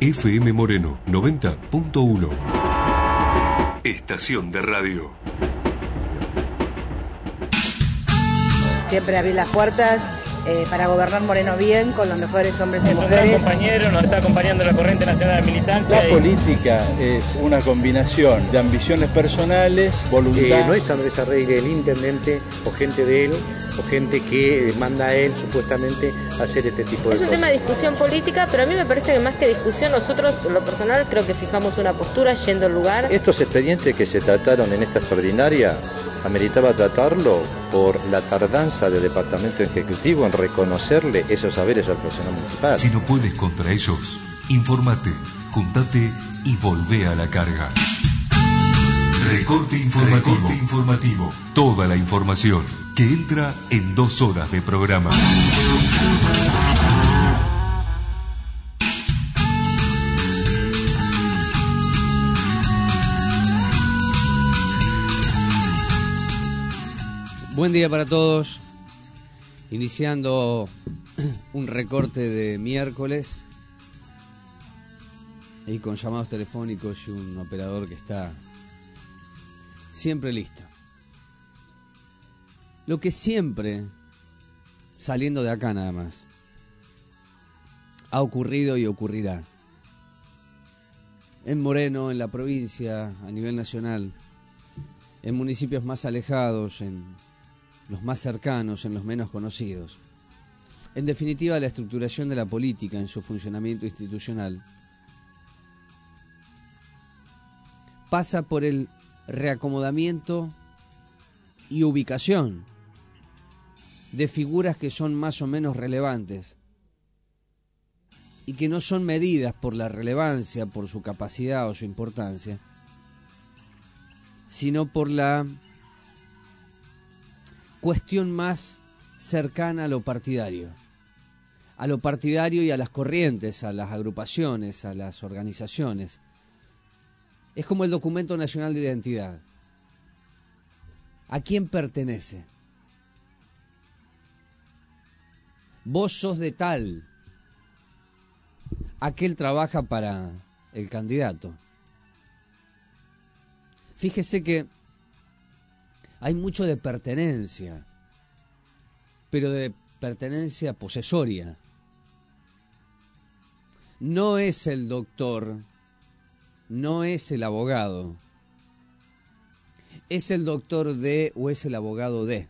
FM Moreno 90.1. Estación de radio. Siempre abrir las puertas para gobernar Moreno bien, con los mejores hombres y mujeres. Un compañero nos está acompañando la corriente nacional de militantes. La política es una combinación de ambiciones personales, voluntad. No es Andrés Arregui el intendente o gente de él, o gente que manda a él supuestamente a hacer este tipo de cosas. Es un tema de discusión política, pero a mí me parece que más que discusión, nosotros, en lo personal, creo que fijamos una postura yendo al lugar. Estos expedientes que se trataron en esta extraordinaria, ameritaba tratarlo por la tardanza del Departamento Ejecutivo en reconocerle esos saberes al personal municipal. Si no puedes contra ellos, infórmate, juntate y volvé a la carga. Recorte informativo. Toda la información que entra en 2 horas de programa. Buen día para todos. Iniciando un recorte de miércoles y con llamados telefónicos y un operador que está siempre listo. Lo que siempre, saliendo de acá nada más, ha ocurrido y ocurrirá en Moreno, en la provincia, a nivel nacional, en municipios más alejados, en los más cercanos, en los menos conocidos. En definitiva, la estructuración de la política en su funcionamiento institucional pasa por el reacomodamiento y ubicación de figuras que son más o menos relevantes y que no son medidas por la relevancia, por su capacidad o su importancia, sino por la cuestión más cercana a lo partidario y a las corrientes, a las agrupaciones, a las organizaciones. Es como el documento nacional de identidad. ¿A quién pertenece? Vos sos de tal. Aquel trabaja para el candidato. Fíjese que hay mucho de pertenencia, pero de pertenencia posesoria. No es el doctor, no es el abogado, es el doctor de o es el abogado de.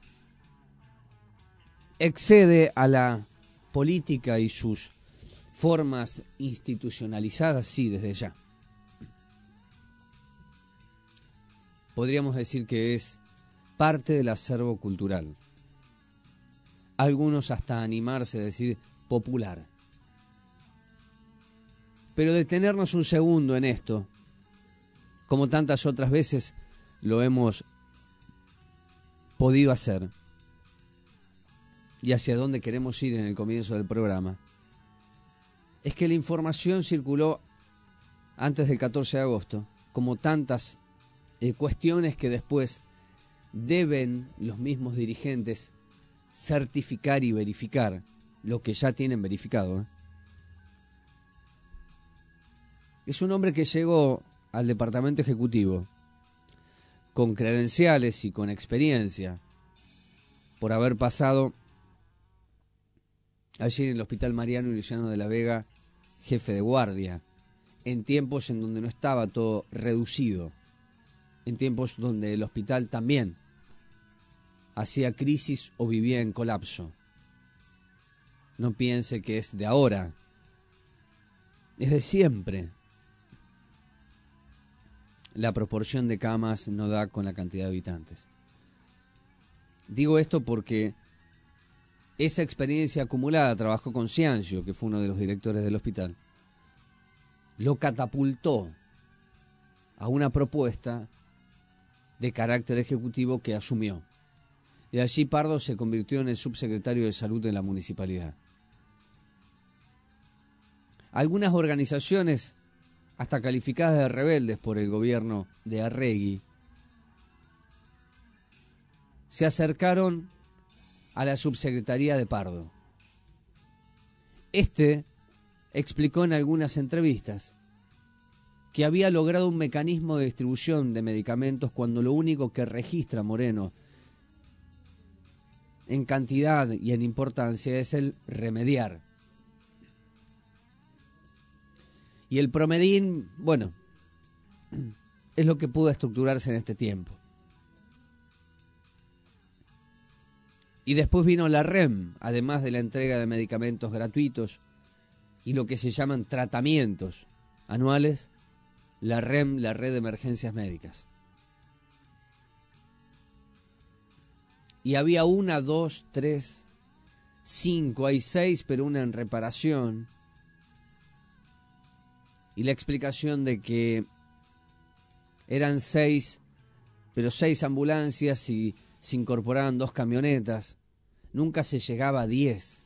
Excede a la política y sus formas institucionalizadas, sí, desde ya. Podríamos decir que es parte del acervo cultural. Algunos hasta animarse a decir popular. Pero detenernos un segundo en esto, como tantas otras veces lo hemos podido hacer, y hacia dónde queremos ir en el comienzo del programa, es que la información circuló antes del 14 de agosto, como tantas cuestiones que después deben los mismos dirigentes certificar y verificar lo que ya tienen verificado. Es un hombre que llegó al departamento ejecutivo con credenciales y con experiencia por haber pasado allí en el Hospital Mariano y Luciano de la Vega, jefe de guardia, en tiempos en donde no estaba todo reducido, en tiempos donde el hospital también hacía crisis o vivía en colapso. No piense que es de ahora, es de siempre. La proporción de camas no da con la cantidad de habitantes. Digo esto porque esa experiencia acumulada, trabajó con Ciancio, que fue uno de los directores del hospital, lo catapultó a una propuesta de carácter ejecutivo que asumió. Y allí Pardo se convirtió en el subsecretario de Salud de la municipalidad. Algunas organizaciones, hasta calificadas de rebeldes por el gobierno de Arregui, se acercaron a la subsecretaría de Pardo. Este explicó en algunas entrevistas que había logrado un mecanismo de distribución de medicamentos cuando lo único que registra Moreno en cantidad y en importancia es el remediar. Y el Promedin, bueno, es lo que pudo estructurarse en este tiempo. Y después vino la REM, además de la entrega de medicamentos gratuitos y lo que se llaman tratamientos anuales, la REM, la Red de Emergencias Médicas. Y había 1, 2, 3, 5, hay 6, pero una en reparación. Y la explicación de que eran 6, pero 6 ambulancias y se incorporaban 2 camionetas. Nunca se llegaba a 10.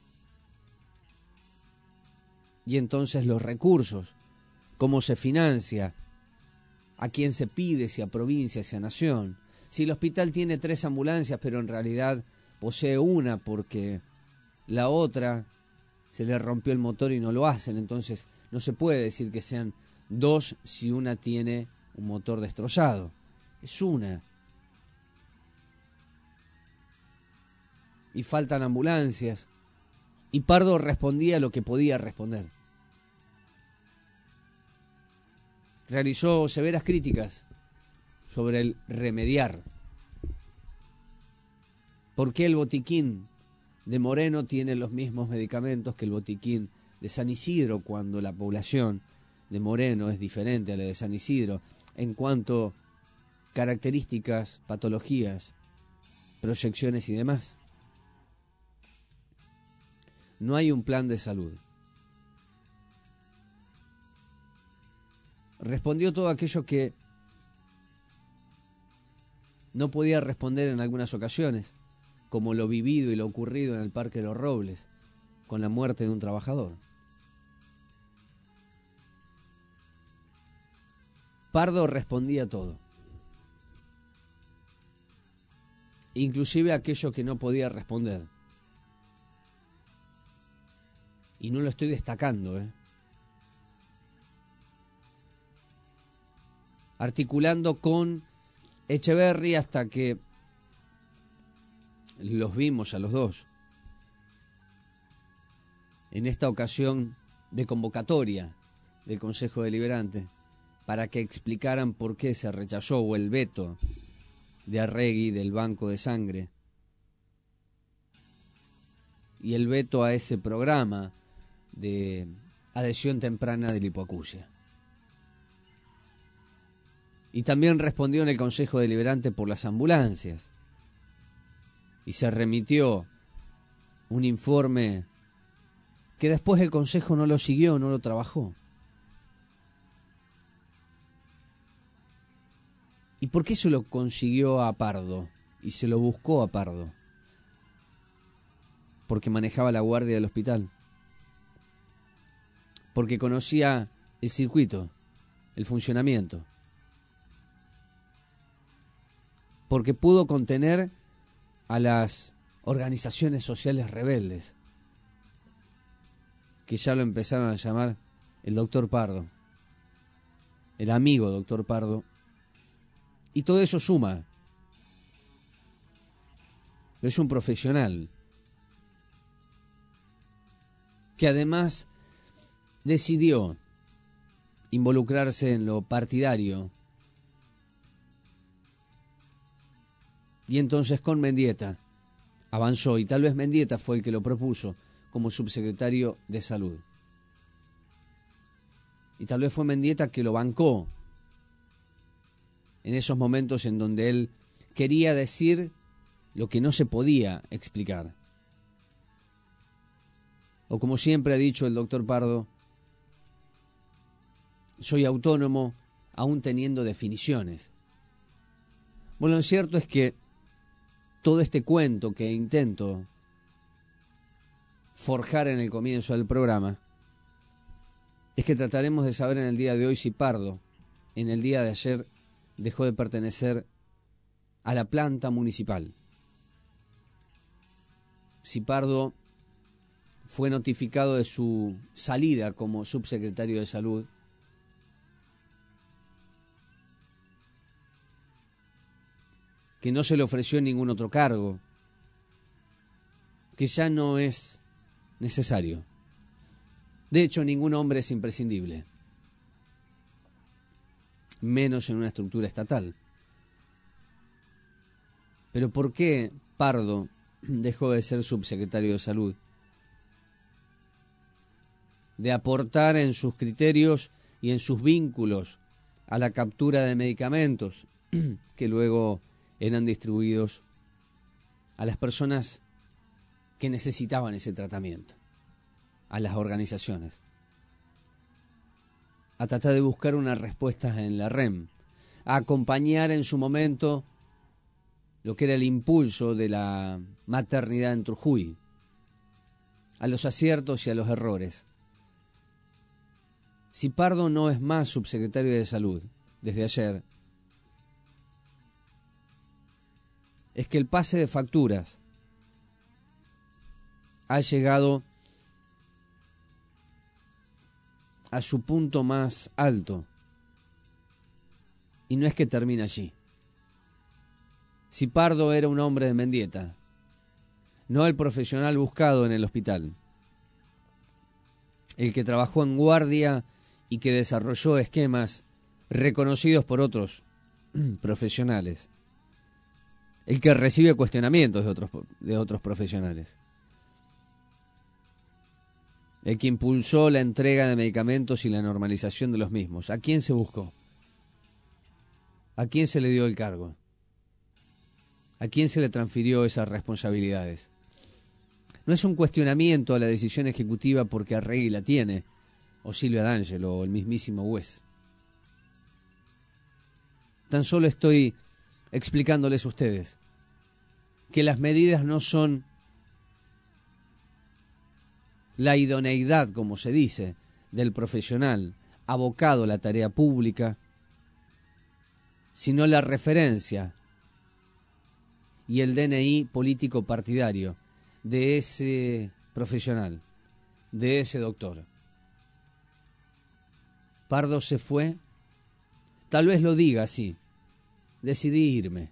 Y entonces los recursos, cómo se financia, a quién se pide, si a provincia, si a nación. Si el hospital tiene 3 ambulancias, pero en realidad posee una porque la otra se le rompió el motor y no lo hacen, entonces no se puede decir que sean 2 si una tiene un motor destrozado. Es una. Y faltan ambulancias. Y Pardo respondía lo que podía responder. Realizó severas críticas sobre el remediar. ¿Por qué el botiquín de Moreno tiene los mismos medicamentos que el botiquín de San Isidro, cuando la población de Moreno es diferente a la de San Isidro en cuanto a características, patologías, proyecciones y demás? No hay un plan de salud. Respondió todo aquello que no podía responder en algunas ocasiones, como lo vivido y lo ocurrido en el Parque de los Robles, con la muerte de un trabajador. Pardo respondía todo, inclusive aquello que no podía responder. Y no lo estoy destacando, articulando con Echeverri hasta que los vimos a los dos en esta ocasión de convocatoria del Consejo Deliberante para que explicaran por qué se rechazó o el veto de Arregui del Banco de Sangre y el veto a ese programa de adhesión temprana de la hipoacusia. Y también respondió en el Consejo Deliberante por las ambulancias. Y se remitió un informe que después el Consejo no lo siguió, no lo trabajó. ¿Y por qué se lo consiguió a Pardo? Y se lo buscó a Pardo. Porque manejaba la guardia del hospital. Porque conocía el circuito, el funcionamiento. Porque pudo contener a las organizaciones sociales rebeldes, que ya lo empezaron a llamar el doctor Pardo, el amigo doctor Pardo, y todo eso suma. Es un profesional que además decidió involucrarse en lo partidario. Y entonces con Mendieta avanzó, y tal vez Mendieta fue el que lo propuso como subsecretario de Salud. Y tal vez fue Mendieta que lo bancó en esos momentos en donde él quería decir lo que no se podía explicar. O como siempre ha dicho el doctor Pardo, soy autónomo aún teniendo definiciones. Bueno, lo cierto es que todo este cuento que intento forjar en el comienzo del programa es que trataremos de saber en el día de hoy si Pardo, en el día de ayer, dejó de pertenecer a la planta municipal. Si Pardo fue notificado de su salida como subsecretario de Salud. Que no se le ofreció ningún otro cargo, que ya no es necesario. De hecho, ningún hombre es imprescindible, menos en una estructura estatal. Pero ¿por qué Pardo dejó de ser subsecretario de Salud? De aportar en sus criterios y en sus vínculos a la captura de medicamentos que luego eran distribuidos a las personas que necesitaban ese tratamiento, a las organizaciones, a tratar de buscar una respuesta en la REM, a acompañar en su momento lo que era el impulso de la maternidad en Trujillo, a los aciertos y a los errores. Si Pardo no es más subsecretario de Salud desde ayer, es que el pase de facturas ha llegado a su punto más alto y no es que termine allí. Si Pardo era un hombre de Mendieta, no el profesional buscado en el hospital, el que trabajó en guardia y que desarrolló esquemas reconocidos por otros profesionales, el que recibe cuestionamientos de otros profesionales, el que impulsó la entrega de medicamentos y la normalización de los mismos. ¿A quién se buscó? ¿A quién se le dio el cargo? ¿A quién se le transfirió esas responsabilidades? No es un cuestionamiento a la decisión ejecutiva porque Arregui la tiene, o Silvia D'Angelo, o el mismísimo Wes. Tan solo estoy explicándoles a ustedes que las medidas no son la idoneidad, como se dice, del profesional abocado a la tarea pública, sino la referencia y el DNI político partidario de ese profesional, de ese doctor. Pardo se fue, tal vez lo diga así, decidí irme.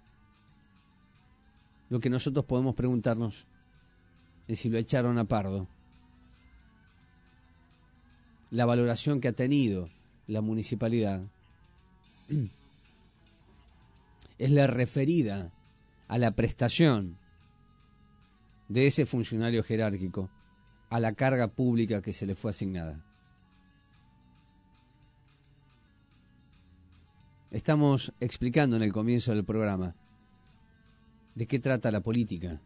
Lo que nosotros podemos preguntarnos es si lo echaron a Pardo. La valoración que ha tenido la municipalidad es la referida a la prestación de ese funcionario jerárquico a la carga pública que se le fue asignada. Estamos explicando en el comienzo del programa de qué trata la política,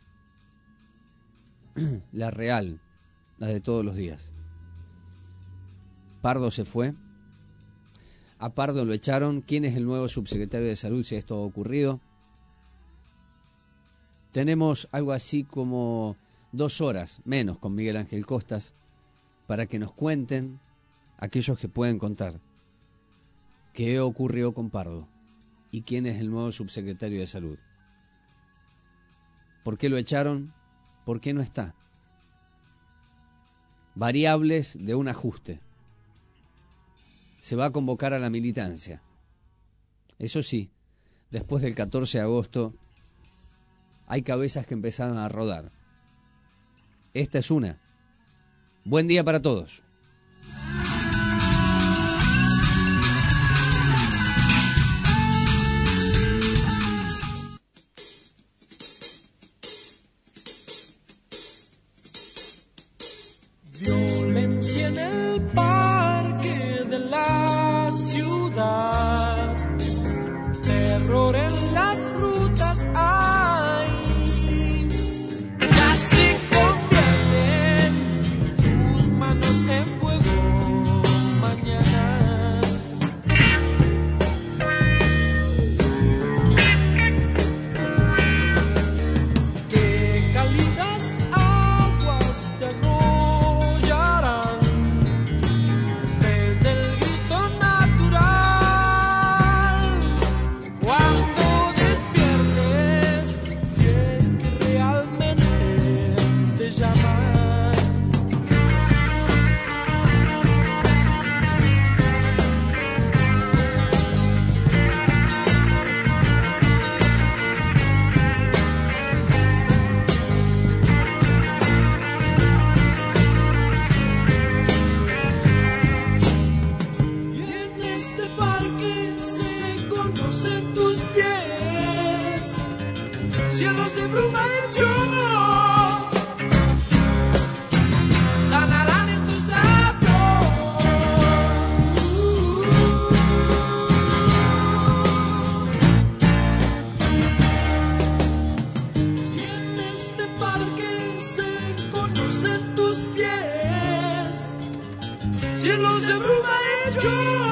la real, la de todos los días. Pardo se fue, a Pardo lo echaron. ¿Quién es el nuevo subsecretario de Salud si esto ha ocurrido? Tenemos algo así como 2 horas menos con Miguel Ángel Costas para que nos cuenten, aquellos que pueden contar, qué ocurrió con Pardo y quién es el nuevo subsecretario de Salud. ¿Por qué lo echaron? ¿Por qué no está? Variables de un ajuste. Se va a convocar a la militancia. Eso sí, después del 14 de agosto hay cabezas que empezaron a rodar. Esta es una. Buen día para todos. Violencia en el parque de la ciudad, terror en las rutas hay, casi convierten tus manos en fuego mañana. Qué cálidas aguas te arrollarán bruma hechos sanarán en tus labios. Y en este parque se conocen tus pies, cielos de bruma hechos.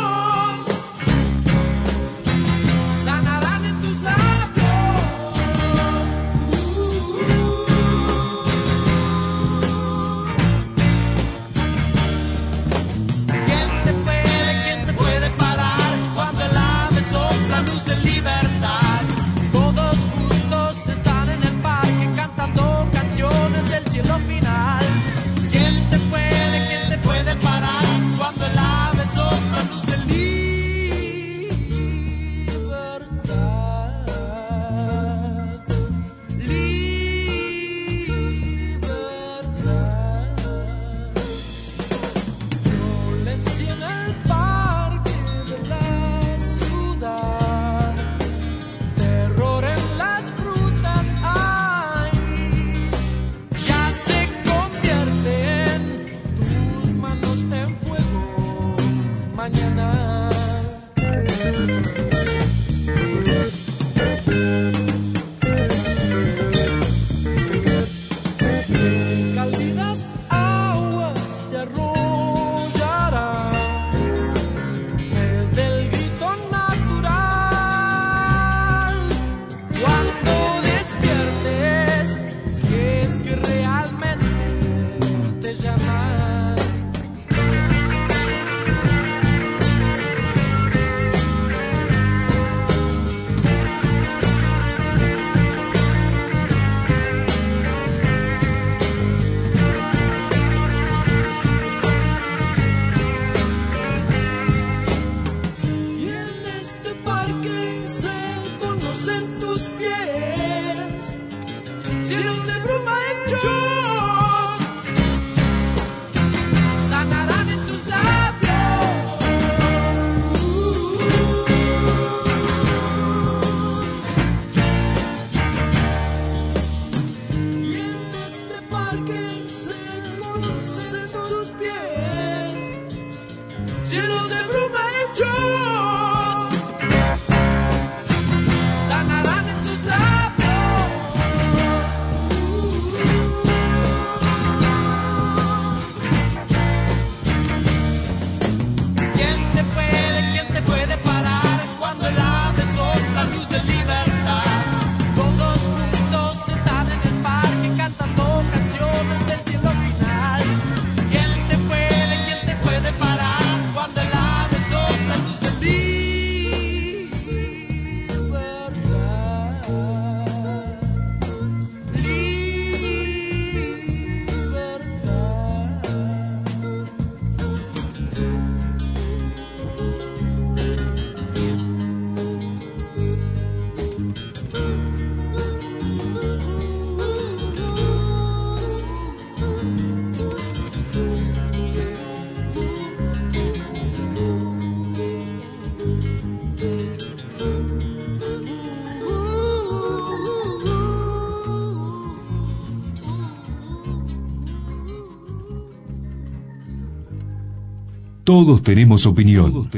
Todos tenemos opinión. Todos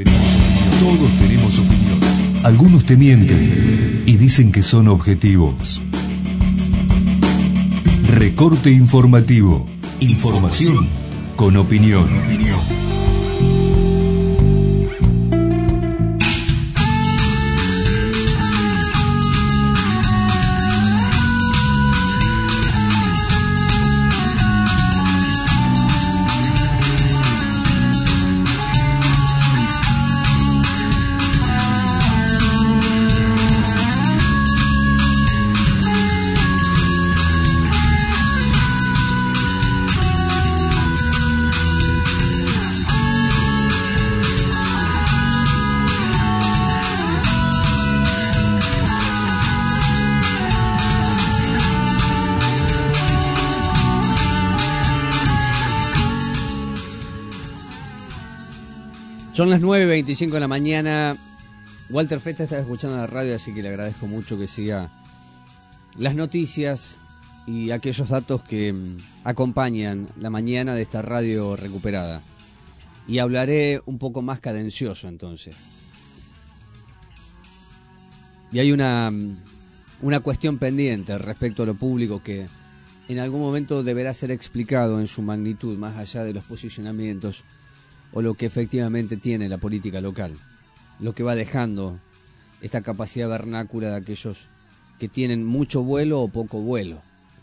tenemos opinión. Algunos te mienten y dicen que son objetivos. Recorte informativo. Información con opinión. Son las 9:25 de la mañana. Walter Festa está escuchando la radio, así que le agradezco mucho que siga las noticias y aquellos datos que acompañan la mañana de esta radio recuperada. Y hablaré un poco más cadencioso entonces. Y hay una cuestión pendiente respecto a lo público que en algún momento deberá ser explicado en su magnitud, más allá de los posicionamientos o lo que efectivamente tiene la política local, lo que va dejando esta capacidad vernácula de aquellos que tienen mucho vuelo o poco vuelo.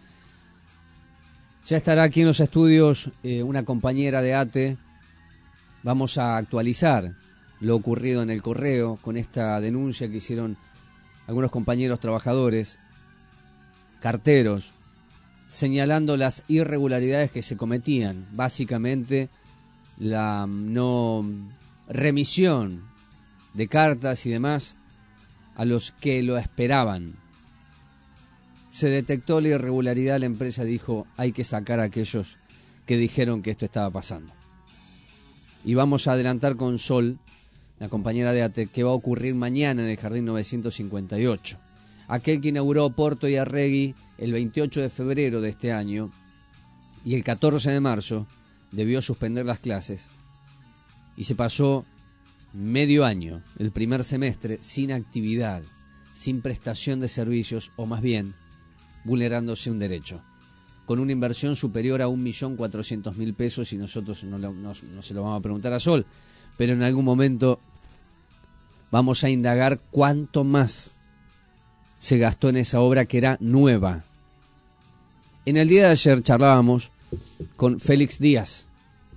Ya estará aquí en los estudios una compañera de ATE. Vamos a actualizar lo ocurrido en el correo con esta denuncia que hicieron algunos compañeros trabajadores, carteros, señalando las irregularidades que se cometían, básicamente la no remisión de cartas y demás a los que lo esperaban. Se detectó la irregularidad, la empresa dijo, hay que sacar a aquellos que dijeron que esto estaba pasando. Y vamos a adelantar con Sol, la compañera de ATE, que va a ocurrir mañana en el Jardín 958. Aquel que inauguró Porto y Arregui el 28 de febrero de este año y el 14 de marzo debió suspender las clases y se pasó medio año, el primer semestre, sin actividad, sin prestación de servicios, o más bien vulnerándose un derecho, con una inversión superior a 1.400.000 pesos, y nosotros no se lo vamos a preguntar a Sol, pero en algún momento vamos a indagar cuánto más se gastó en esa obra que era nueva. En el día de ayer charlábamos con Félix Díaz,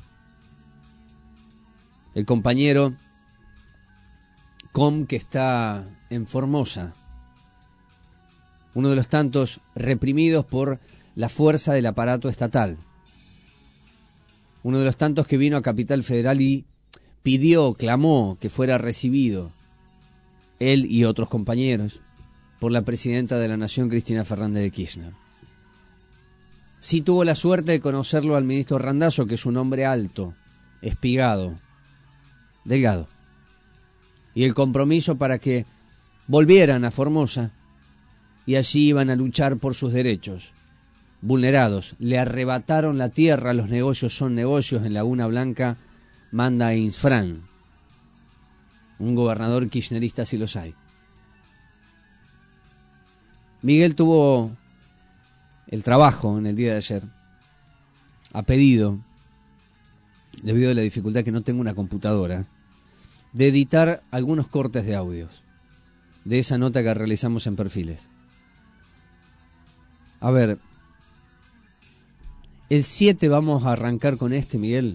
el compañero que está en Formosa, uno de los tantos reprimidos por la fuerza del aparato estatal, uno de los tantos que vino a Capital Federal y clamó que fuera recibido, él y otros compañeros, por la presidenta de la Nación, Cristina Fernández de Kirchner. Sí tuvo la suerte de conocerlo al ministro Randazzo, que es un hombre alto, espigado, delgado, y el compromiso para que volvieran a Formosa y allí iban a luchar por sus derechos vulnerados. Le arrebataron la tierra, los negocios son negocios, en Laguna Blanca manda Insfran, un gobernador kirchnerista si los hay. Miguel tuvo el trabajo en el día de ayer, a pedido, debido a la dificultad que no tengo una computadora, de editar algunos cortes de audios de esa nota que realizamos en Perfiles. A ver, el 7 vamos a arrancar con Miguel,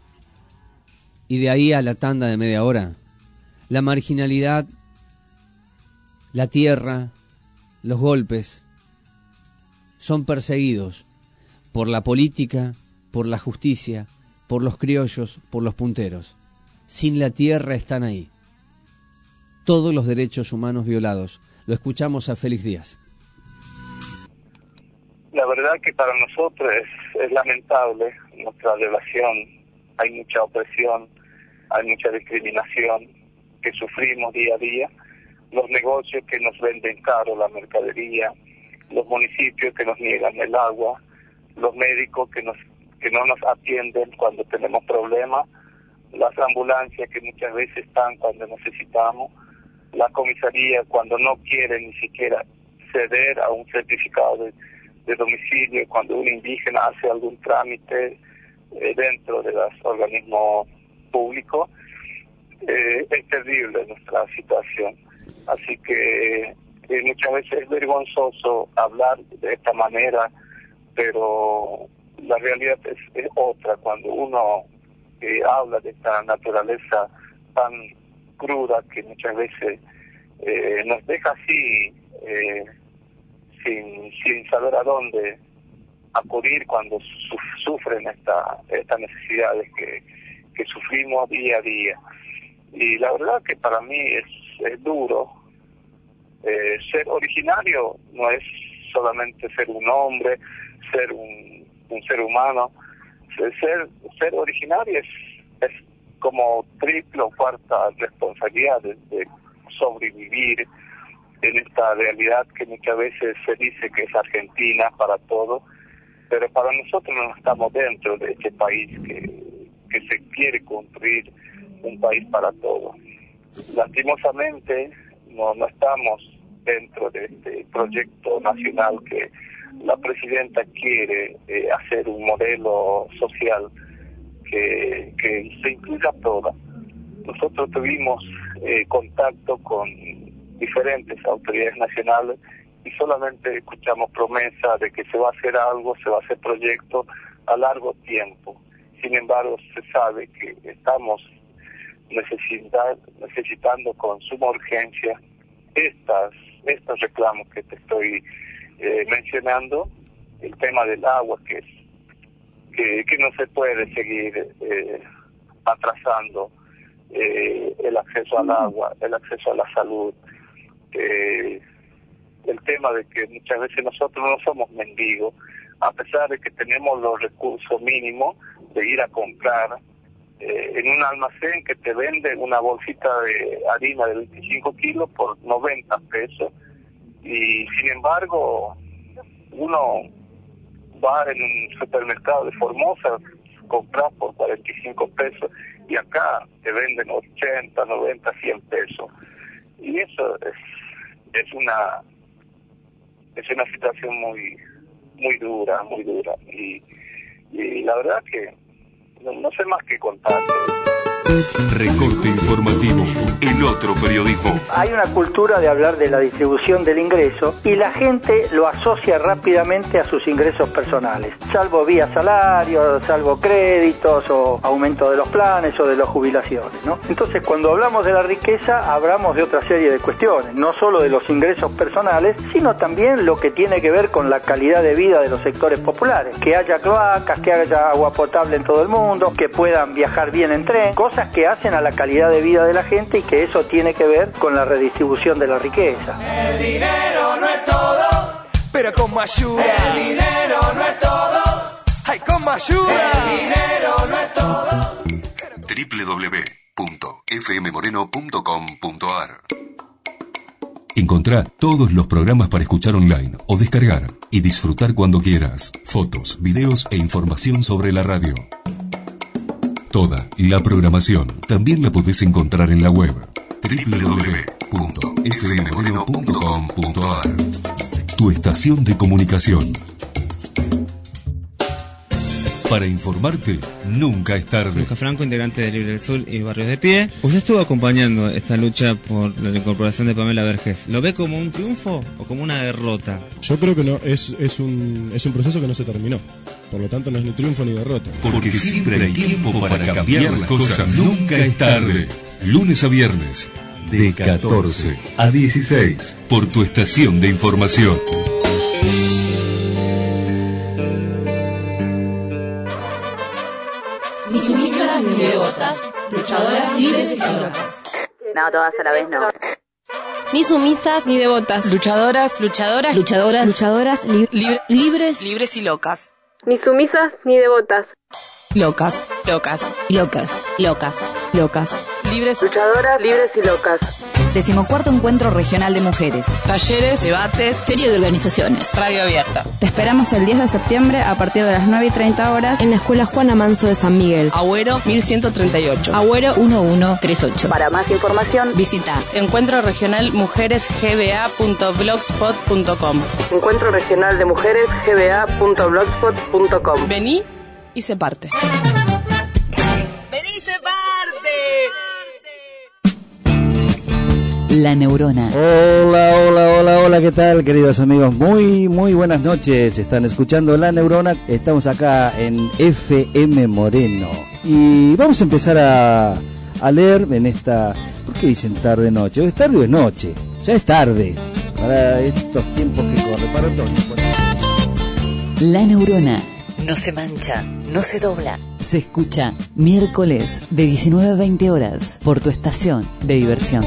y de ahí a la tanda de media hora. La marginalidad, la tierra, los golpes son perseguidos por la política, por la justicia, por los criollos, por los punteros. Sin la tierra están ahí. Todos los derechos humanos violados. Lo escuchamos a Félix Díaz. La verdad que para nosotros es lamentable nuestra relación. Hay mucha opresión, hay mucha discriminación que sufrimos día a día. Los negocios que nos venden caro la mercadería, los municipios que nos niegan el agua, los médicos que no nos atienden cuando tenemos problemas, las ambulancias que muchas veces están cuando necesitamos, la comisaría cuando no quiere ni siquiera ceder a un certificado de domicilio cuando un indígena hace algún trámite dentro de los organismos públicos. Es terrible nuestra situación. Así que muchas veces es vergonzoso hablar de esta manera, pero la realidad es otra. Cuando uno habla de esta naturaleza tan cruda que muchas veces nos deja así, sin saber a dónde acudir cuando sufren estas necesidades que sufrimos día a día. Y la verdad que para mí es duro. Ser originario no es solamente ser un hombre, ser un ser humano. Ser originario es como triple o cuarta responsabilidad de sobrevivir, en esta realidad que muchas veces se dice que es Argentina para todo, pero para nosotros no estamos dentro de este país que se quiere construir un país para todos. Lastimosamente no estamos dentro de este proyecto nacional que la presidenta quiere hacer un modelo social que se incluya a todas. Nosotros tuvimos contacto con diferentes autoridades nacionales y solamente escuchamos promesas de que se va a hacer algo, se va a hacer proyecto a largo tiempo. Sin embargo, se sabe que estamos necesitando con suma urgencia estos reclamos que te estoy mencionando, el tema del agua, que no se puede seguir atrasando el acceso al agua, el acceso a la salud, el tema de que muchas veces nosotros no somos mendigos, a pesar de que tenemos los recursos mínimos de ir a comprar en un almacén que te vende una bolsita de harina de 25 kilos por 90 pesos, y sin embargo uno va en un supermercado de Formosa, comprar por 45 pesos, y acá te venden 80, 90, 100 pesos. Y eso es una situación muy dura. Y la verdad que no sé más que contar. Recorte informativo, el otro periodismo. Hay una cultura de hablar de la distribución del ingreso y la gente lo asocia rápidamente a sus ingresos personales, salvo vía salarios, salvo créditos o aumento de los planes o de las jubilaciones, ¿no? Entonces, cuando hablamos de la riqueza, hablamos de otra serie de cuestiones, no solo de los ingresos personales, sino también lo que tiene que ver con la calidad de vida de los sectores populares, que haya cloacas, que haya agua potable en todo el mundo, que puedan viajar bien en tren, cosas que hacen a la calidad de vida de la gente, y que eso tiene que ver con la redistribución de la riqueza. El dinero no es todo, pero como ayuda. El dinero no es todo, ay, como ayuda. El dinero no es todo. www.fmmoreno.com.ar. Encontrá todos los programas para escuchar online o descargar y disfrutar cuando quieras. Fotos, videos e información sobre la radio. Toda la programación también la podés encontrar en la web www.fmmoreno.com.ar. Tu estación de comunicación. Para informarte, nunca es tarde. Lucas Franco, integrante de Libre del Sur y Barrios de Pie. Usted estuvo acompañando esta lucha por la incorporación de Pamela Vergés. ¿Lo ve como un triunfo o como una derrota? Yo creo que no, es un proceso que no se terminó. Por lo tanto, no es ni triunfo ni derrota. Porque siempre hay tiempo para cambiar las cosas. Nunca es tarde. Lunes a viernes, de 14 a 16, por tu estación de información. Ni sumisas ni devotas, luchadoras libres y locas. No, todas a la vez no. Ni sumisas ni devotas, luchadoras libres y locas. Ni sumisas ni devotas. Locas. Libres, luchadoras, libres y locas. 14º Encuentro Regional de Mujeres. Talleres, debates, Serie de organizaciones. radio abierta. Te esperamos el 10 de septiembre a partir de las 9:30 horas en la Escuela Juana Manso de San Miguel. Agüero 1138. Agüero 1138. Para más información, visita Encuentro Regional Mujeres gba.blogspot.com. Encuentro Regional de Mujeres gba.blogspot.com. Vení y se parte. ¡Vení y se parte! La Neurona. Hola, ¿qué tal, queridos amigos? Muy buenas noches. Están escuchando La Neurona. Estamos acá en FM Moreno. Y vamos a empezar a leer en esta... ¿Por qué dicen tarde noche? ¿Es tarde o es noche? Ya es tarde. Para estos tiempos que corren, para todos. La Neurona. No se mancha, no se dobla. Se escucha miércoles de 19 a 20 horas por tu estación de diversión.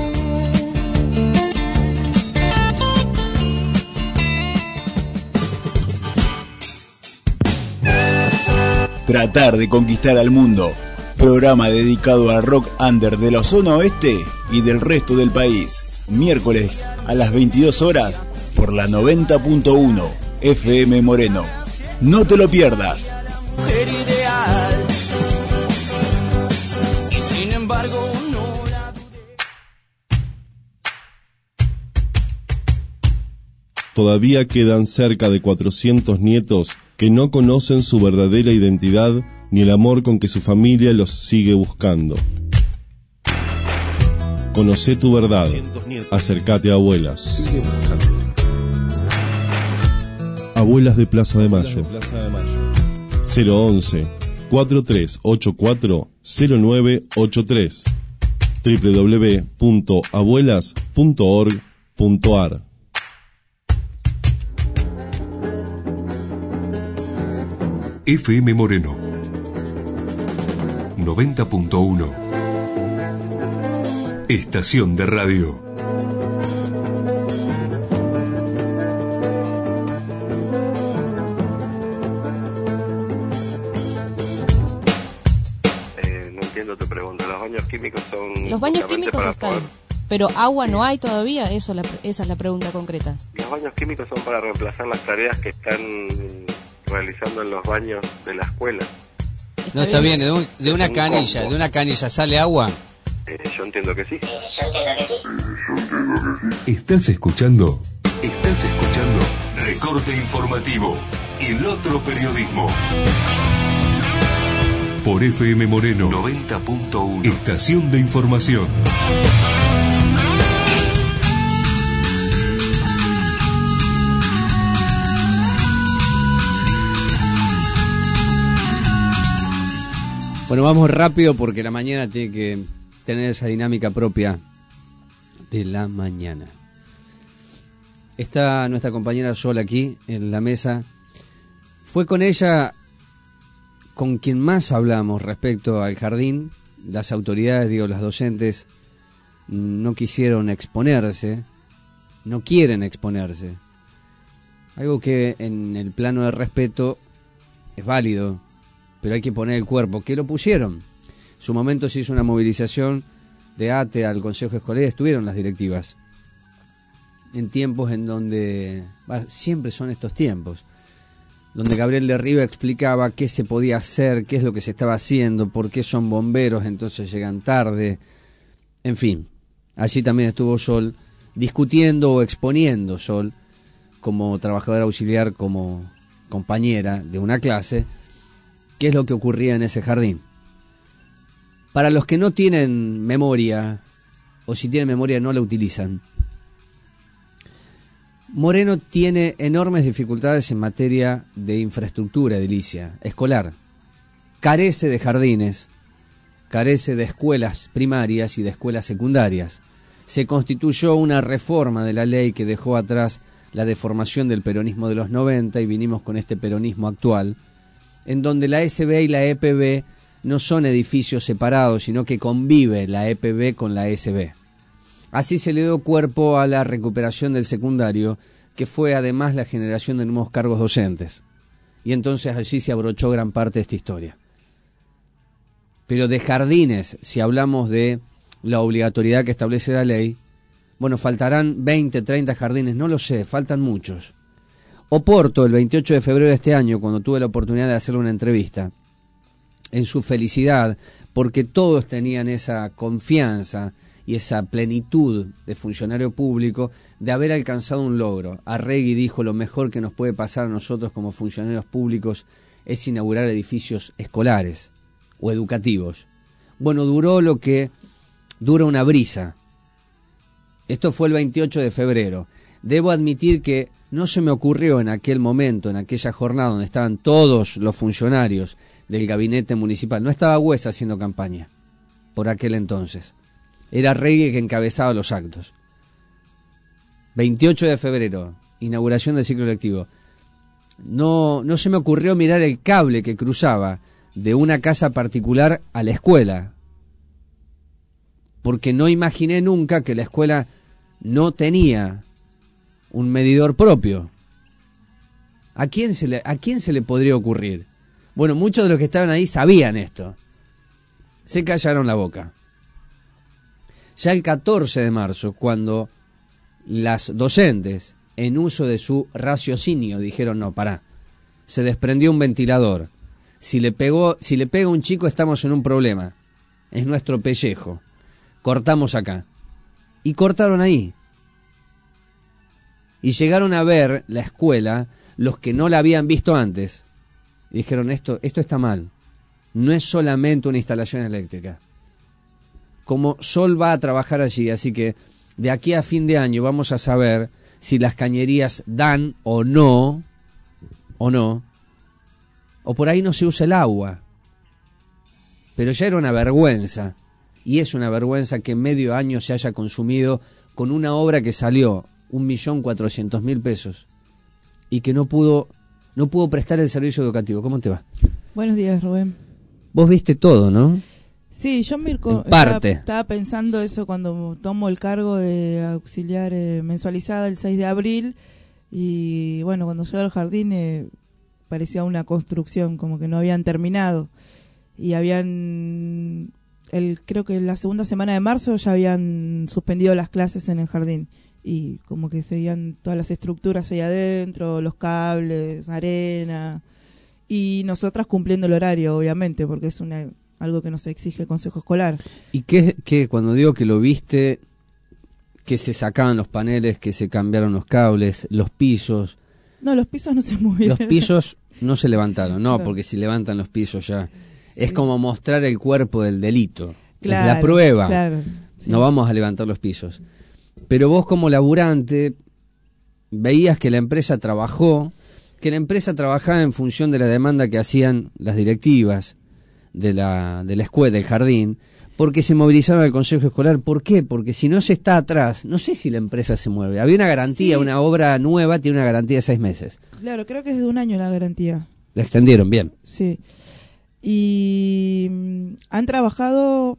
Tratar de conquistar al mundo. Programa dedicado al rock under de la zona oeste y del resto del país. Miércoles a las 22 horas por la 90.1 FM Moreno. No te lo pierdas. Mujer ideal. Y sin embargo no la dudé. Todavía quedan cerca de 400 nietos que no conocen su verdadera identidad ni el amor con que su familia los sigue buscando. Conocé tu verdad. Acércate a Abuelas. Abuelas de Plaza de Mayo. 011 4384 0983 www.abuelas.org.ar. FM Moreno 90.1. Estación de radio. No entiendo tu pregunta. Los baños químicos son... Los baños químicos están, pero agua no hay todavía. Esa es la pregunta concreta. Los baños químicos son para reemplazar las tareas que están realizando en los baños de la escuela. No, está bien, de una canilla sale agua. Yo entiendo que sí. Estás escuchando Recorte Informativo, el otro periodismo. Por FM Moreno 90.1. Estación de información. Bueno, vamos rápido porque la mañana tiene que tener esa dinámica propia de la mañana. Está nuestra compañera Sol aquí en la mesa. Fue con ella con quien más hablamos respecto al jardín. Las autoridades, las docentes, no quisieron exponerse, no quieren exponerse. Algo que en el plano de respeto es válido, pero hay que poner el cuerpo. ¿Qué lo pusieron? En su momento se hizo una movilización de ATE al Consejo Escolar, estuvieron las directivas. En tiempos en donde, siempre son estos tiempos, donde Gabriel de Riva explicaba qué se podía hacer, qué es lo que se estaba haciendo, por qué son bomberos, entonces llegan tarde. En fin, allí también estuvo Sol discutiendo o exponiendo, Sol, como trabajadora auxiliar, como compañera de una clase, qué es lo que ocurría en ese jardín. Para los que no tienen memoria, o si tienen memoria no la utilizan, Moreno tiene enormes dificultades en materia de infraestructura edilicia, escolar. Carece de jardines, carece de escuelas primarias y de escuelas secundarias. Se constituyó una reforma de la ley que dejó atrás la deformación del peronismo de los 90 y vinimos con este peronismo actual, en donde la SB y la EPB no son edificios separados, sino que convive la EPB con la SB. Así se le dio cuerpo a la recuperación del secundario, que fue además la generación de nuevos cargos docentes. Y entonces allí se abrochó gran parte de esta historia. Pero de jardines, si hablamos de la obligatoriedad que establece la ley, bueno, faltarán 20, 30 jardines, no lo sé, faltan muchos. Oporto, el 28 de febrero de este año, cuando tuve la oportunidad de hacerle una entrevista, en su felicidad, porque todos tenían esa confianza y esa plenitud de funcionario público de haber alcanzado un logro. Arregui dijo: lo mejor que nos puede pasar a nosotros como funcionarios públicos es inaugurar edificios escolares o educativos. Bueno, duró lo que dura una brisa. Esto fue el 28 de febrero. Debo admitir que no se me ocurrió en aquel momento, en aquella jornada donde estaban todos los funcionarios del gabinete municipal. No estaba Huesa haciendo campaña por aquel entonces. Era Arregui que encabezaba los actos. 28 de febrero, inauguración del ciclo lectivo. No se me ocurrió mirar el cable que cruzaba de una casa particular a la escuela, porque no imaginé nunca que la escuela no tenía un medidor propio. ¿A quién se le podría ocurrir? Bueno, muchos de los que estaban ahí sabían esto. Se callaron la boca. Ya el 14 de marzo, cuando Las docentes, en uso de su raciocinio, dijeron, no, pará, se desprendió un ventilador. Si le pega un chico estamos en un problema. Es nuestro pellejo. Cortamos acá. Y cortaron ahí. Y llegaron a ver la escuela los que no la habían visto antes. Y dijeron, esto está mal. No es solamente una instalación eléctrica. Como Sol va a trabajar allí, así que de aquí a fin de año vamos a saber si las cañerías dan o no, o por ahí no se usa el agua. Pero ya era una vergüenza, y es una vergüenza que en medio año se haya consumido con una obra que salió 1.400.000 pesos y que no pudo prestar el servicio educativo. ¿Cómo te va? Buenos días, Rubén. Vos viste todo, ¿no? Sí, yo Mirko, estaba pensando eso cuando tomo el cargo de auxiliar mensualizada el 6 de abril y bueno, cuando llego al jardín parecía una construcción, como que no habían terminado y creo que la segunda semana de marzo ya habían suspendido las clases en el jardín y como que seguían todas las estructuras ahí adentro, los cables, arena y nosotras cumpliendo el horario, obviamente, porque es algo que nos exige el Consejo Escolar. ¿Y qué cuando digo que lo viste, que se sacaban los paneles, que se cambiaron los cables, los pisos? No, los pisos no se movieron. Los pisos no se levantaron, no, porque si levantan los pisos ya es como mostrar el cuerpo del delito. Claro, es la prueba. Claro, sí. No vamos a levantar los pisos. Pero vos como laburante veías que la empresa trabajaba en función de la demanda que hacían las directivas de la escuela, del jardín, porque se movilizaron al Consejo Escolar. ¿Por qué? Porque si no se está atrás, no sé si la empresa se mueve. Había una garantía, sí. Una obra nueva tiene una garantía de 6 meses. Claro, creo que es de 1 año la garantía. La extendieron, bien. Sí. Y han trabajado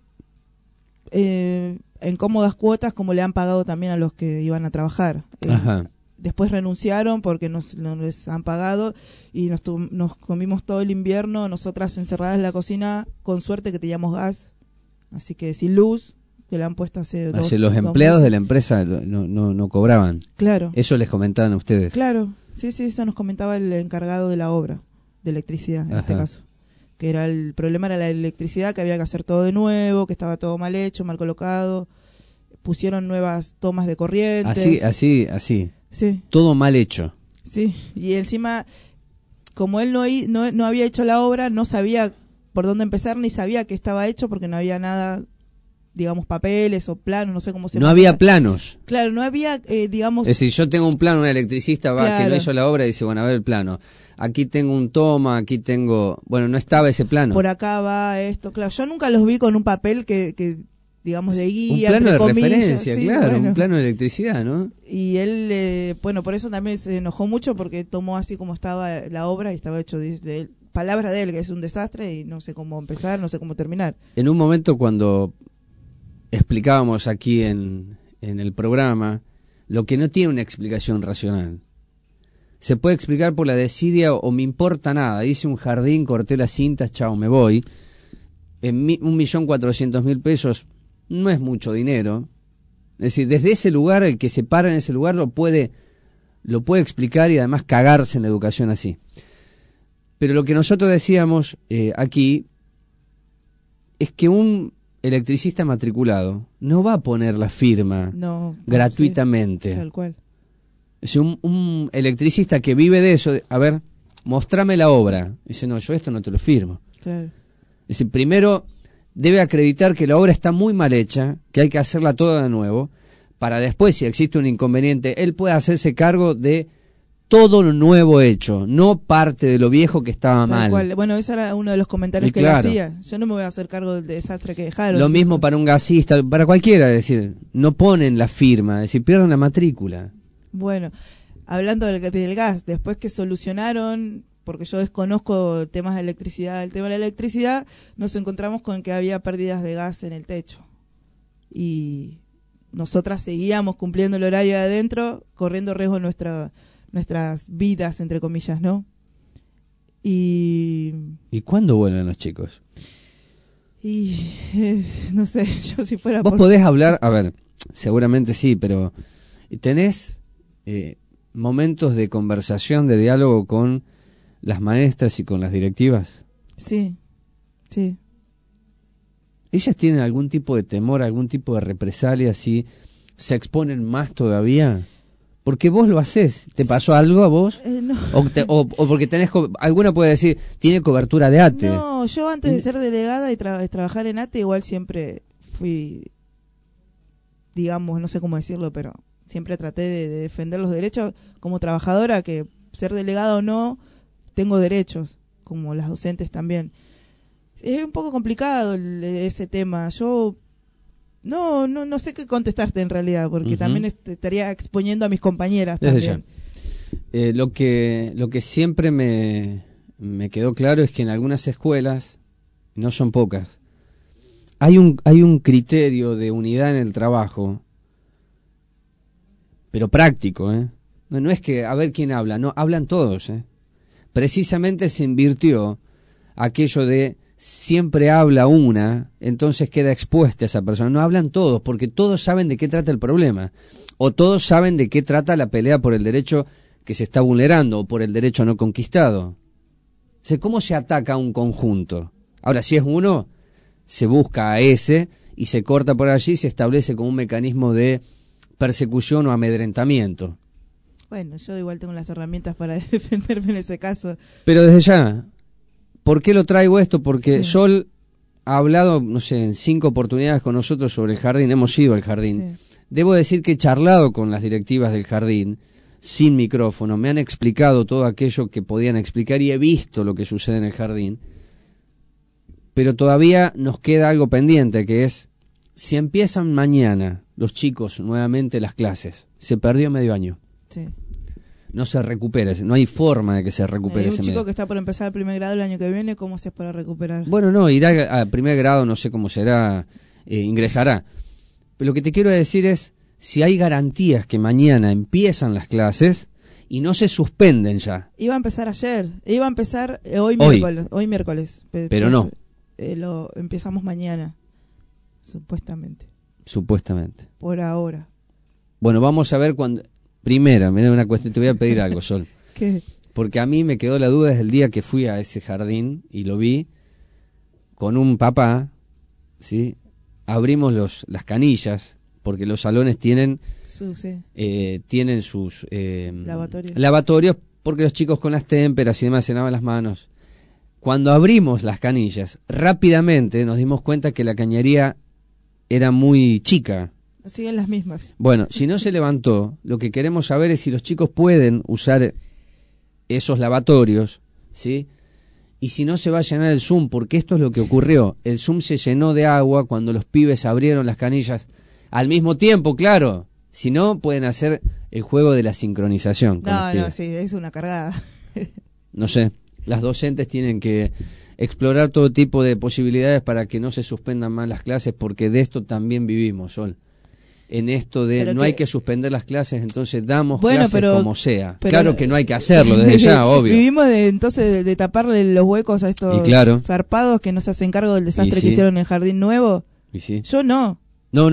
en cómodas cuotas, como le han pagado también a los que iban a trabajar. Ajá. Después renunciaron porque no les han pagado y nos comimos todo el invierno, nosotras encerradas en la cocina, con suerte que teníamos gas, así que sin luz, que le han puesto hace 2 los empleados meses. De la empresa no cobraban. Claro. Eso les comentaban a ustedes. Claro, sí, eso nos comentaba el encargado de la obra, de electricidad en este caso. Que el problema era la electricidad, que había que hacer todo de nuevo, que estaba todo mal hecho, mal colocado, pusieron nuevas tomas de corrientes. Así. Sí. Todo mal hecho. Sí, y encima, como él no había hecho la obra, no sabía por dónde empezar, ni sabía que estaba hecho, porque no había nada, digamos, papeles o planos, no sé cómo se llama. No había planos. Claro, no había, digamos... Es decir, yo tengo un plano, un electricista que no hizo la obra y dice, bueno, a ver el plano. Aquí tengo un toma, aquí tengo... Bueno, no estaba ese plano. Por acá va esto, claro. Yo nunca los vi con un papel que digamos, de guía, un plano de referencia, sí, claro, bueno. Un plano de electricidad, ¿no? Y él, por eso también se enojó mucho, porque tomó así como estaba la obra y estaba hecho de él, palabra de él, que es un desastre y no sé cómo empezar, no sé cómo terminar. En un momento cuando explicábamos aquí en el programa lo que no tiene una explicación racional, se puede explicar por la desidia o me importa nada, hice un jardín, corté las cintas, chao, me voy, en 1.400.000 pesos no es mucho dinero. Es decir, desde ese lugar, el que se para en ese lugar lo puede explicar y además cagarse en la educación así. Pero lo que nosotros decíamos aquí es que un electricista matriculado no va a poner la firma gratuitamente. Sí, tal cual. Es decir, un electricista que vive de eso, a ver, mostrame la obra. Dice, no, yo esto no te lo firmo. Claro. Es decir, primero debe acreditar que la obra está muy mal hecha, que hay que hacerla toda de nuevo, para después, si existe un inconveniente, él puede hacerse cargo de todo lo nuevo hecho, no parte de lo viejo que estaba mal. Cual. Bueno, ese era uno de los comentarios que le hacía. Yo no me voy a hacer cargo del desastre que dejaron. Lo mismo para un gasista, para cualquiera, es decir, no ponen la firma, es decir, pierden la matrícula. Bueno, hablando del gas, después que solucionaron... porque yo desconozco temas de electricidad, el tema de la electricidad, nos encontramos con que había pérdidas de gas en el techo. Y nosotras seguíamos cumpliendo el horario de adentro, corriendo riesgo nuestras vidas, entre comillas, ¿no? ¿Y cuándo vuelven los chicos? No sé, yo si fuera... Vos podés hablar, a ver, seguramente sí, pero ¿Tenés momentos de conversación, de diálogo con las maestras y con las directivas? Sí, sí. ¿Ellas tienen algún tipo de temor, algún tipo de represalia si se exponen más todavía? Porque vos lo hacés. ¿Te pasó algo a vos? No. O porque tenés... Alguna puede decir, tiene cobertura de ATE. No, yo antes de ser delegada y trabajar en ATE igual siempre fui, digamos, no sé cómo decirlo, pero siempre traté de defender los derechos como trabajadora, que ser delegada o no, tengo derechos, como las docentes también. Es un poco complicado ese tema. Yo no sé qué contestarte en realidad, porque también estaría exponiendo a mis compañeras también. Lo que siempre me quedó claro es que en algunas escuelas, no son pocas, hay un criterio de unidad en el trabajo, pero práctico, no es que a ver quién habla, no, hablan todos, Precisamente se invirtió aquello de siempre habla una, entonces queda expuesta esa persona. No hablan todos, porque todos saben de qué trata el problema, o todos saben de qué trata la pelea por el derecho que se está vulnerando, o por el derecho no conquistado. O sea, ¿cómo se ataca a un conjunto? Ahora, si es uno, se busca a ese, y se corta por allí, y se establece como un mecanismo de persecución o amedrentamiento. Bueno, yo igual tengo las herramientas para defenderme en ese caso. Pero desde ya, ¿por qué lo traigo esto? Porque Sol ha hablado, no sé, en 5 oportunidades con nosotros sobre el jardín, hemos ido al jardín. Sí. Debo decir que he charlado con las directivas del jardín, sin micrófono, me han explicado todo aquello que podían explicar y he visto lo que sucede en el jardín, pero todavía nos queda algo pendiente, que es, si empiezan mañana los chicos nuevamente las clases, se perdió medio año. Sí. No se recupera, no hay forma de que se recupere ese medio. Un chico que está por empezar el primer grado el año que viene, ¿cómo se hace para recuperar? Bueno, no, irá al primer grado, no sé cómo será, ingresará. Pero lo que te quiero decir es, si hay garantías que mañana empiezan las clases y no se suspenden ya. Iba a empezar ayer, iba a empezar hoy miércoles. Pero no. Lo empezamos mañana, supuestamente. Supuestamente. Por ahora. Bueno, vamos a ver cuando... Primera, mira una cuestión, te voy a pedir algo, Sol. ¿Qué? Porque a mí me quedó la duda desde el día que fui a ese jardín y lo vi con un papá, ¿sí? Abrimos las canillas, porque los salones tienen sus lavatorios, porque los chicos con las témperas y demás se lavan las manos. Cuando abrimos las canillas, rápidamente nos dimos cuenta que la cañería era muy chica. Siguen las mismas. Bueno, si no se levantó, lo que queremos saber es si los chicos pueden usar esos lavatorios, ¿sí? Y si no se va a llenar el Zoom, porque esto es lo que ocurrió. El Zoom se llenó de agua cuando los pibes abrieron las canillas al mismo tiempo, claro. Si no, pueden hacer el juego de la sincronización. No, sí, es una cargada. No sé, las docentes tienen que explorar todo tipo de posibilidades para que no se suspendan más las clases, porque de esto también vivimos, Sol. En esto de pero no hay que suspender las clases, entonces damos clases como sea. Claro que no hay que hacerlo desde ya, obvio. Vivimos entonces de taparle los huecos a estos zarpados que no se hacen cargo del desastre que hicieron en el jardín nuevo. ¿Y sí? Yo no. No.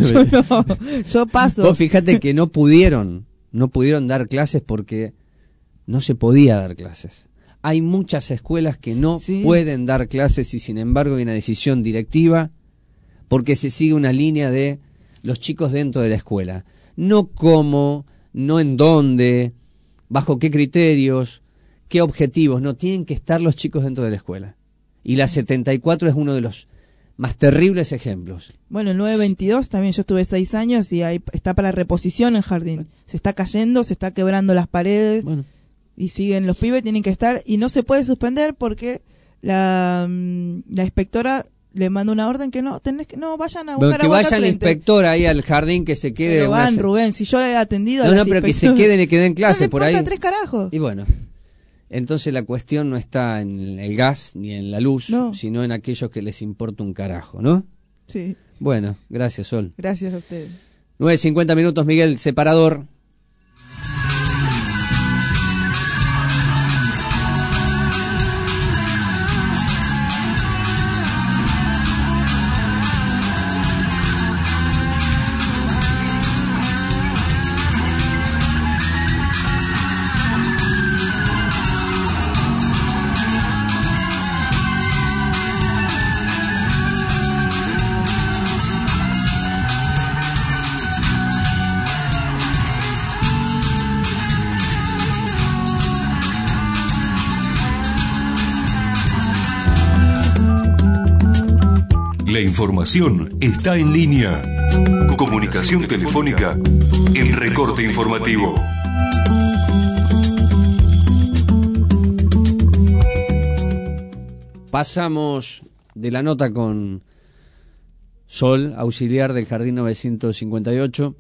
Yo paso. Vos fíjate que no pudieron dar clases porque no se podía dar clases. Hay muchas escuelas que no pueden dar clases y sin embargo hay una decisión directiva porque se sigue una línea de los chicos dentro de la escuela. No cómo, no en dónde, bajo qué criterios, qué objetivos. No, tienen que estar los chicos dentro de la escuela. Y la 74 es uno de los más terribles ejemplos. Bueno, el 922 también yo estuve 6 años y ahí está para reposición el jardín. Se está cayendo, se está quebrando las paredes y siguen los pibes, tienen que estar y no se puede suspender porque la inspectora le manda una orden que no vayan a buscar que vaya la inspectora ahí al jardín, que se quede. Pero van, Rubén, si yo le he atendido a pero que se queden y que den clase por ahí. No le importa 3 carajos. Y bueno, entonces la cuestión no está en el gas ni en la luz, sino en aquellos que les importa un carajo, ¿no? Sí. Bueno, gracias, Sol. Gracias a ustedes. 9:50 minutos, Miguel, separador. La información está en línea. Comunicación telefónica en Recorte Informativo. Pasamos de la nota con Sol, auxiliar del Jardín 958,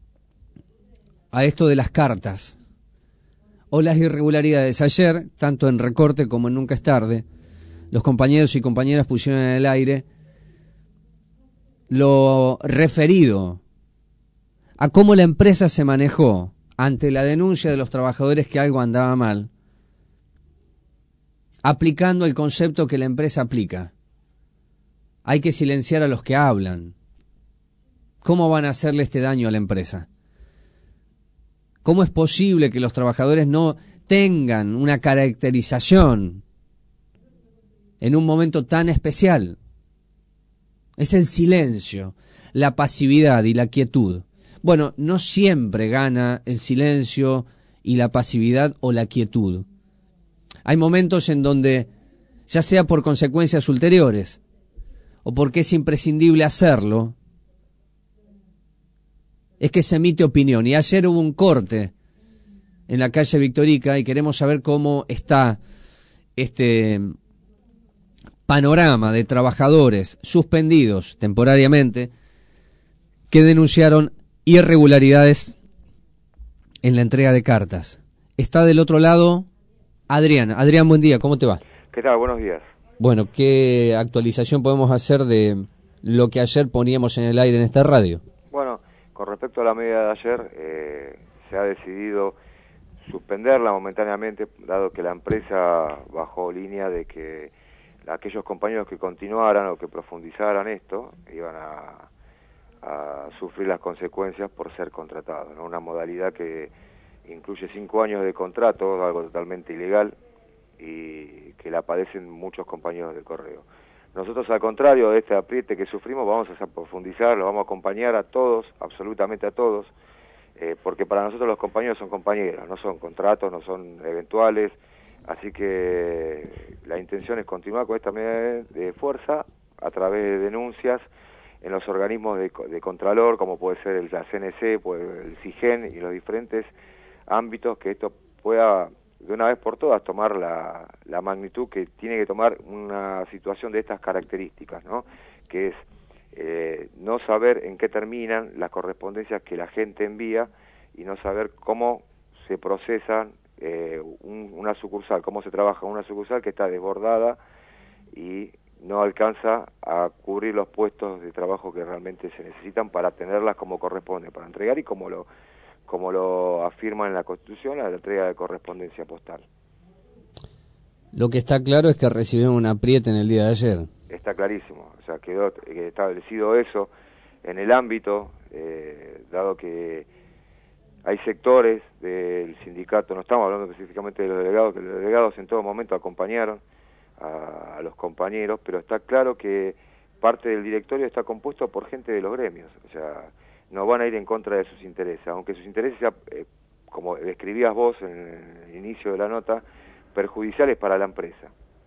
a esto de las cartas o las irregularidades. Ayer, tanto en Recorte como en Nunca es Tarde, los compañeros y compañeras pusieron en el aire lo referido a cómo la empresa se manejó ante la denuncia de los trabajadores que algo andaba mal, aplicando el concepto que la empresa aplica. Hay que silenciar a los que hablan. ¿Cómo van a hacerle este daño a la empresa? ¿Cómo es posible que los trabajadores no tengan una caracterización en un momento tan especial? Es el silencio, la pasividad y la quietud. Bueno, no siempre gana el silencio y la pasividad o la quietud. Hay momentos en donde, ya sea por consecuencias ulteriores o porque es imprescindible hacerlo, es que se emite opinión. Y ayer hubo un corte en la calle Victorica y queremos saber cómo está este panorama de trabajadores suspendidos temporariamente que denunciaron irregularidades en la entrega de cartas. Está del otro lado Adrián. Adrián, buen día, ¿cómo te va? ¿Qué tal? Buenos días. Bueno, ¿qué actualización podemos hacer de lo que ayer poníamos en el aire en esta radio? Bueno, con respecto a la medida de ayer, se ha decidido suspenderla momentáneamente, dado que la empresa bajó línea de que aquellos compañeros que continuaran o que profundizaran esto iban a sufrir las consecuencias por ser contratados, ¿no? Una modalidad que incluye 5 años de contrato, algo totalmente ilegal, y que la padecen muchos compañeros del correo. Nosotros, al contrario de este apriete que sufrimos, vamos a profundizar, lo vamos a acompañar a todos, absolutamente a todos, porque para nosotros los compañeros son compañeros, no son contratos, no son eventuales, así que la intención es continuar con esta medida de fuerza a través de denuncias en los organismos de Contralor, como puede ser la CNC, el CIGEN y los diferentes ámbitos, que esto pueda de una vez por todas tomar la magnitud que tiene que tomar una situación de estas características, ¿no? Que es no saber en qué terminan las correspondencias que la gente envía y no saber cómo se procesan una sucursal, cómo se trabaja una sucursal que está desbordada y no alcanza a cubrir los puestos de trabajo que realmente se necesitan para tenerlas como corresponde, para entregar y como lo afirma en la Constitución, la entrega de correspondencia postal. Lo que está claro es que recibieron un apriete en el día de ayer. Está clarísimo, o sea, quedó establecido eso en el ámbito, dado que hay sectores del sindicato, no estamos hablando específicamente de los delegados, que los delegados en todo momento acompañaron a los compañeros, pero está claro que parte del directorio está compuesto por gente de los gremios, o sea, no van a ir en contra de sus intereses, aunque sus intereses sean, como describías vos en el inicio de la nota, perjudiciales para la empresa.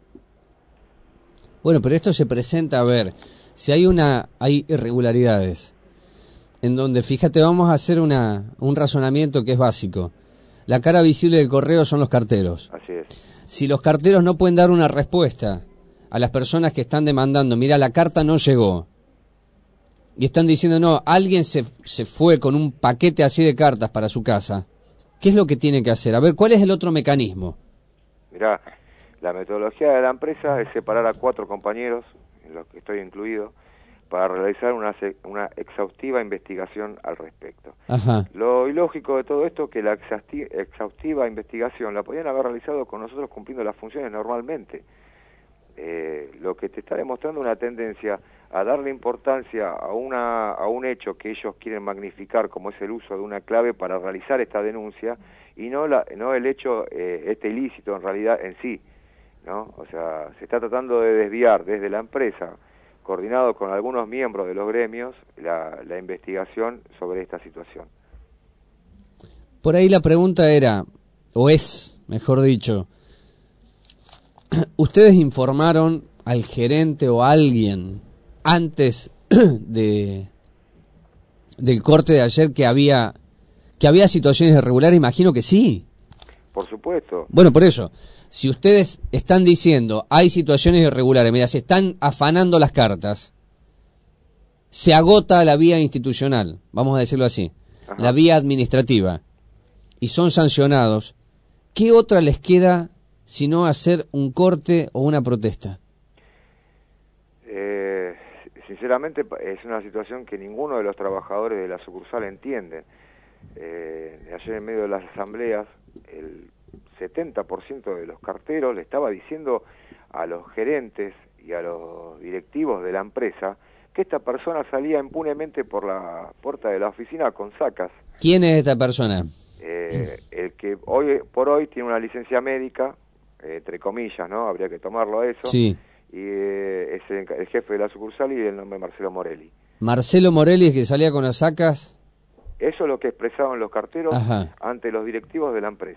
Bueno, pero esto se presenta, a ver, si hay irregularidades, en donde, fíjate, vamos a hacer un razonamiento que es básico. La cara visible del correo son los carteros. Así es. Si los carteros no pueden dar una respuesta a las personas que están demandando, mira, la carta no llegó, y están diciendo, no, alguien se fue con un paquete así de cartas para su casa, ¿qué es lo que tiene que hacer? A ver, ¿cuál es el otro mecanismo? Mirá, la metodología de la empresa es separar a 4 compañeros, en los que estoy incluido, para realizar una exhaustiva investigación al respecto. Ajá. Lo ilógico de todo esto es que la exhaustiva investigación la podían haber realizado con nosotros cumpliendo las funciones normalmente. Lo que te está demostrando una tendencia a darle importancia a un hecho que ellos quieren magnificar, como es el uso de una clave para realizar esta denuncia, y no el hecho este ilícito en realidad en sí, ¿no? O sea, se está tratando de desviar desde la empresa, coordinado con algunos miembros de los gremios, la investigación sobre esta situación. Por ahí la pregunta era, o es, mejor dicho, ¿ustedes informaron al gerente o a alguien antes del corte de ayer que había situaciones irregulares? Imagino que sí. Por supuesto. Bueno, por eso, si ustedes están diciendo hay situaciones irregulares, mira, se están afanando las cartas, se agota la vía institucional, vamos a decirlo así, Ajá. la vía administrativa, y son sancionados, ¿qué otra les queda sino hacer un corte o una protesta? Sinceramente es una situación que ninguno de los trabajadores de la sucursal entiende. Ayer en medio de las asambleas, el 70% de los carteros le estaba diciendo a los gerentes y a los directivos de la empresa que esta persona salía impunemente por la puerta de la oficina con sacas. ¿Quién es esta persona? El que hoy por hoy tiene una licencia médica, entre comillas, ¿no? Habría que tomarlo a eso. Sí. Y es el jefe de la sucursal y el nombre es Marcelo Morelli. Marcelo Morelli, es que salía con las sacas. Eso es lo que expresaban los carteros Ajá. ante los directivos de la empresa.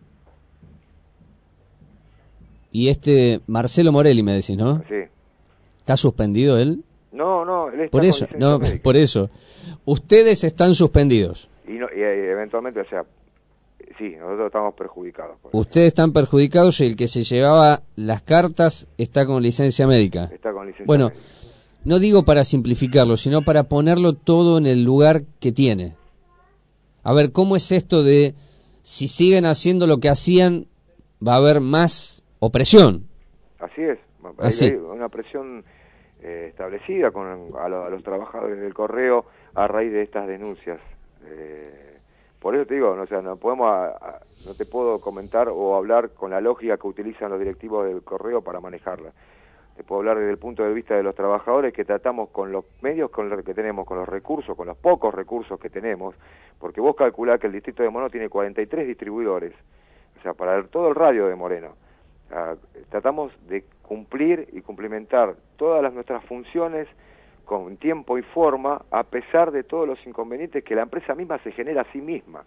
Y Marcelo Morelli me decís, ¿no? Sí. ¿Está suspendido él? No, él está Por eso, con licencia médica. por eso. Ustedes están suspendidos. Y eventualmente, o sea, sí, nosotros estamos perjudicados. Ustedes están perjudicados y el que se llevaba las cartas está con licencia médica. Está con licencia médica. No digo para simplificarlo, sino para ponerlo todo en el lugar que tiene. A ver, ¿cómo es esto de si siguen haciendo lo que hacían, va a haber más opresión? Así es. Así. Hay una presión establecida a los trabajadores del correo a raíz de estas denuncias. Por eso te digo, no te puedo comentar o hablar con la lógica que utilizan los directivos del correo para manejarla. Te puedo hablar desde el punto de vista de los trabajadores que tratamos con los medios con los que tenemos, con los recursos, con los pocos recursos que tenemos, porque vos calculás que el distrito de Moreno tiene 43 distribuidores, o sea, para todo el radio de Moreno. Tratamos de cumplir y cumplimentar todas nuestras funciones con tiempo y forma, a pesar de todos los inconvenientes que la empresa misma se genera a sí misma.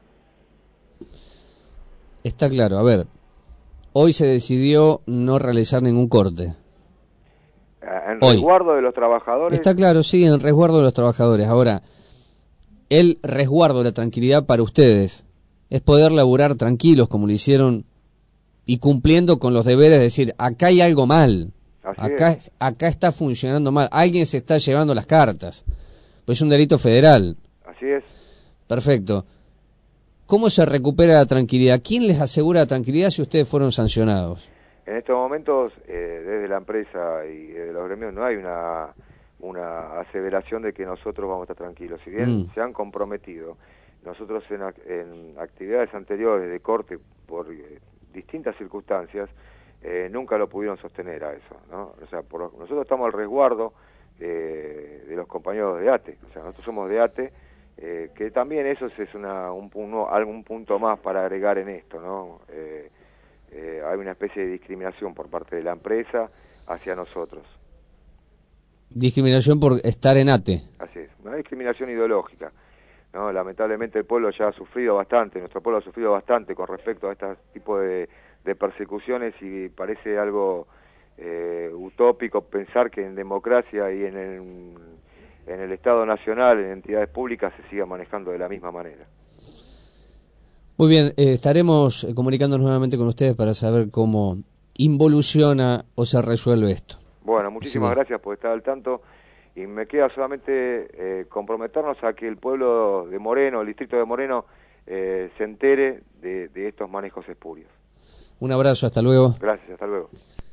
Está claro. A ver, hoy se decidió no realizar ningún corte. En resguardo de los trabajadores. Está claro, sí, en resguardo de los trabajadores. Ahora, el resguardo de la tranquilidad para ustedes es poder laburar tranquilos como lo hicieron y cumpliendo con los deberes, de decir, acá hay algo mal. Acá está funcionando mal. Alguien se está llevando las cartas. Pues es un delito federal. Así es. Perfecto. ¿Cómo se recupera la tranquilidad? ¿Quién les asegura la tranquilidad si ustedes fueron sancionados? En estos momentos, desde la empresa y de los gremios, no hay una aseveración de que nosotros vamos a estar tranquilos. Si bien se han comprometido, nosotros en actividades anteriores de corte por distintas circunstancias, nunca lo pudieron sostener a eso, ¿no? O sea, nosotros estamos al resguardo de los compañeros de ATE, o sea, nosotros somos de ATE, que también eso es algún punto más para agregar en esto, ¿no? Hay una especie de discriminación por parte de la empresa hacia nosotros. Discriminación por estar en ATE. Así es, una discriminación ideológica, ¿no? Lamentablemente el pueblo ya ha sufrido bastante, nuestro pueblo ha sufrido bastante con respecto a este tipo de persecuciones, y parece algo utópico pensar que en democracia y en el Estado Nacional, en entidades públicas, se siga manejando de la misma manera. Muy bien, estaremos comunicándonos nuevamente con ustedes para saber cómo involuciona o se resuelve esto. Bueno, muchísimas gracias por estar al tanto, y me queda solamente comprometernos a que el pueblo de Moreno, el distrito de Moreno, se entere de estos manejos espurios. Un abrazo, hasta luego. Gracias, hasta luego.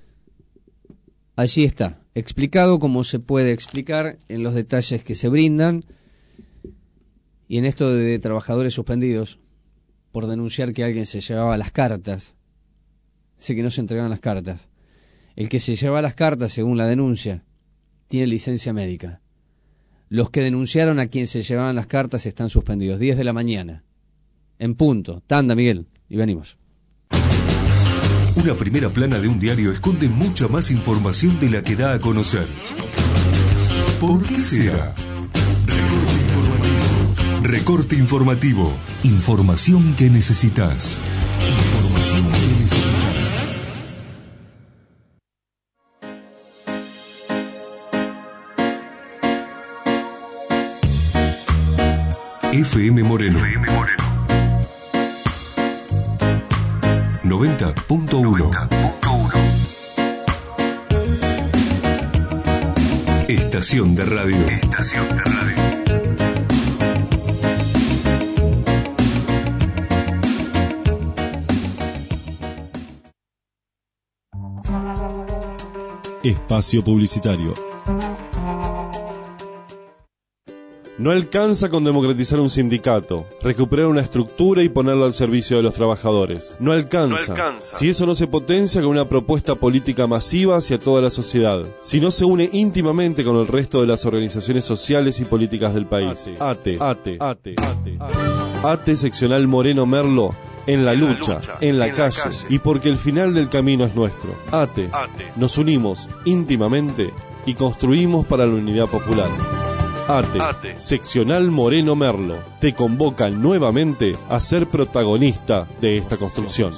Allí está, explicado como se puede explicar en los detalles que se brindan y en esto de trabajadores suspendidos por denunciar que alguien se llevaba las cartas. Dice que no se entregaban las cartas. El que se llevaba las cartas, según la denuncia, tiene licencia médica. Los que denunciaron a quien se llevaban las cartas están suspendidos. 10 de la mañana. En punto. Tanda, Miguel. Y venimos. Una primera plana de un diario esconde mucha más información de la que da a conocer. ¿Por qué será? Recorte informativo. Información que necesitas. Información que necesitas. FM Moreno. 90.1. Estación de radio. Espacio publicitario. No alcanza con democratizar un sindicato, recuperar una estructura y ponerlo al servicio de los trabajadores. No alcanza. Si eso no se potencia con una propuesta política masiva hacia toda la sociedad. Si no se une íntimamente con el resto de las organizaciones sociales y políticas del país. ATE seccional Moreno Merlo. En la lucha, en la calle, y porque el final del camino es nuestro. ATE. Nos unimos íntimamente y construimos para la unidad popular. ATE, seccional Moreno Merlo, te convoca nuevamente a ser protagonista de esta construcción.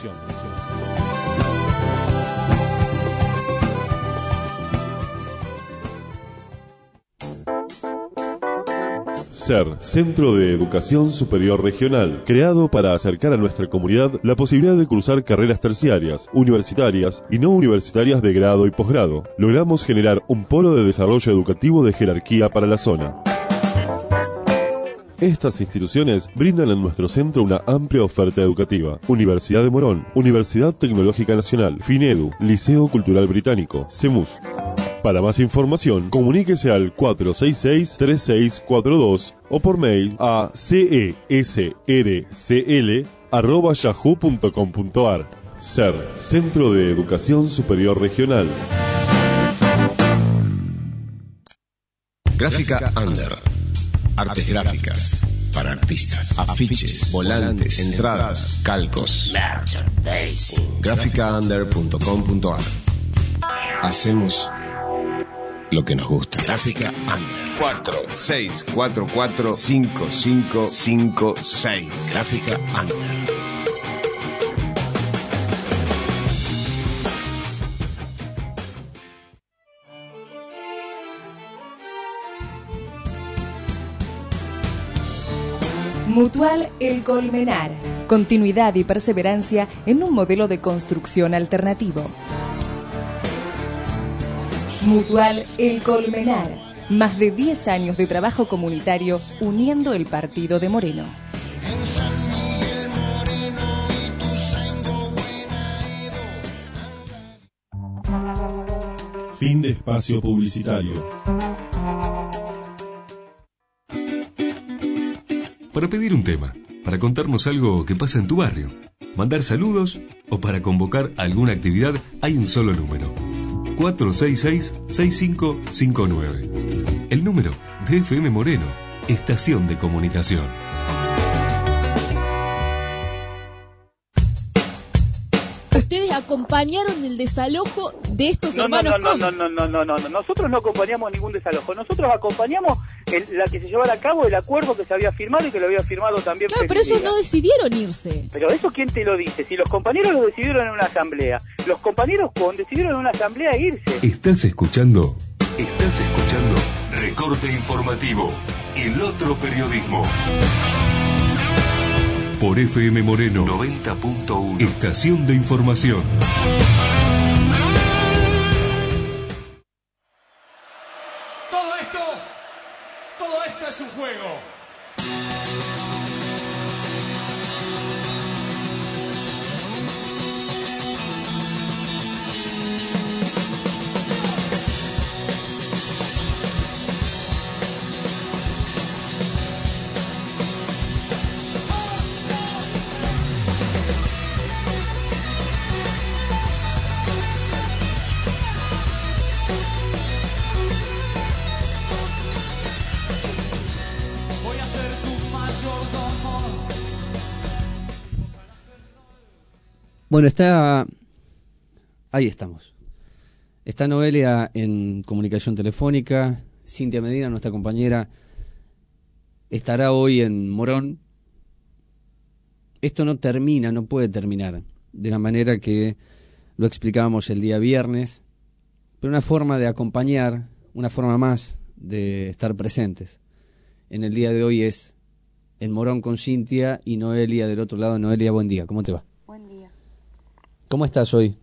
SER, Centro de Educación Superior Regional, creado para acercar a nuestra comunidad la posibilidad de cursar carreras terciarias, universitarias y no universitarias de grado y posgrado. Logramos generar un polo de desarrollo educativo de jerarquía para la zona. Estas instituciones brindan en nuestro centro una amplia oferta educativa. Universidad de Morón, Universidad Tecnológica Nacional, FINEDU, Liceo Cultural Británico, CEMUS. Para más información, comuníquese al 466-3642 o por mail a cesrcl@yahoo.com.ar. SER, Centro de Educación Superior Regional. Gráfica Under. Artes gráficas para artistas. Afiches, volantes, entradas, calcos. Gráficaunder.com.ar. Hacemos lo que nos gusta. Gráfica Under. 46445556. Gráfica Under. Mutual El Colmenar. Continuidad y perseverancia en un modelo de construcción alternativo. Mutual El Colmenar. Más de 10 años de trabajo comunitario uniendo el partido de Moreno. Fin de espacio publicitario. Para pedir un tema, para contarnos algo que pasa en tu barrio, mandar saludos o para convocar alguna actividad, hay un solo número. 466-6559. El número de FM Moreno, Estación de Comunicación. Ustedes acompañaron el desalojo de estos hermanos. No. Nosotros no acompañamos ningún desalojo. Nosotros acompañamos la que se llevara a cabo el acuerdo que se había firmado y que lo había firmado también. Claro, pero ellos no decidieron irse. Pero eso, ¿quién te lo dice? Si los compañeros lo decidieron en una asamblea. Los compañeros decidieron en una asamblea irse. ¿Estás escuchando? Recorte informativo. El otro periodismo. Por FM Moreno 90.1. Estación de información. Todo esto es un juego. Bueno, ahí estamos. Está Noelia en comunicación telefónica. Cintia Medina, nuestra compañera, estará hoy en Morón. Esto no puede terminar de la manera que lo explicábamos el día viernes, pero una forma de acompañar, una forma más de estar presentes en el día de hoy es en Morón con Cintia y Noelia del otro lado. Noelia, buen día, ¿cómo te va? Buen día. ¿Cómo estás hoy?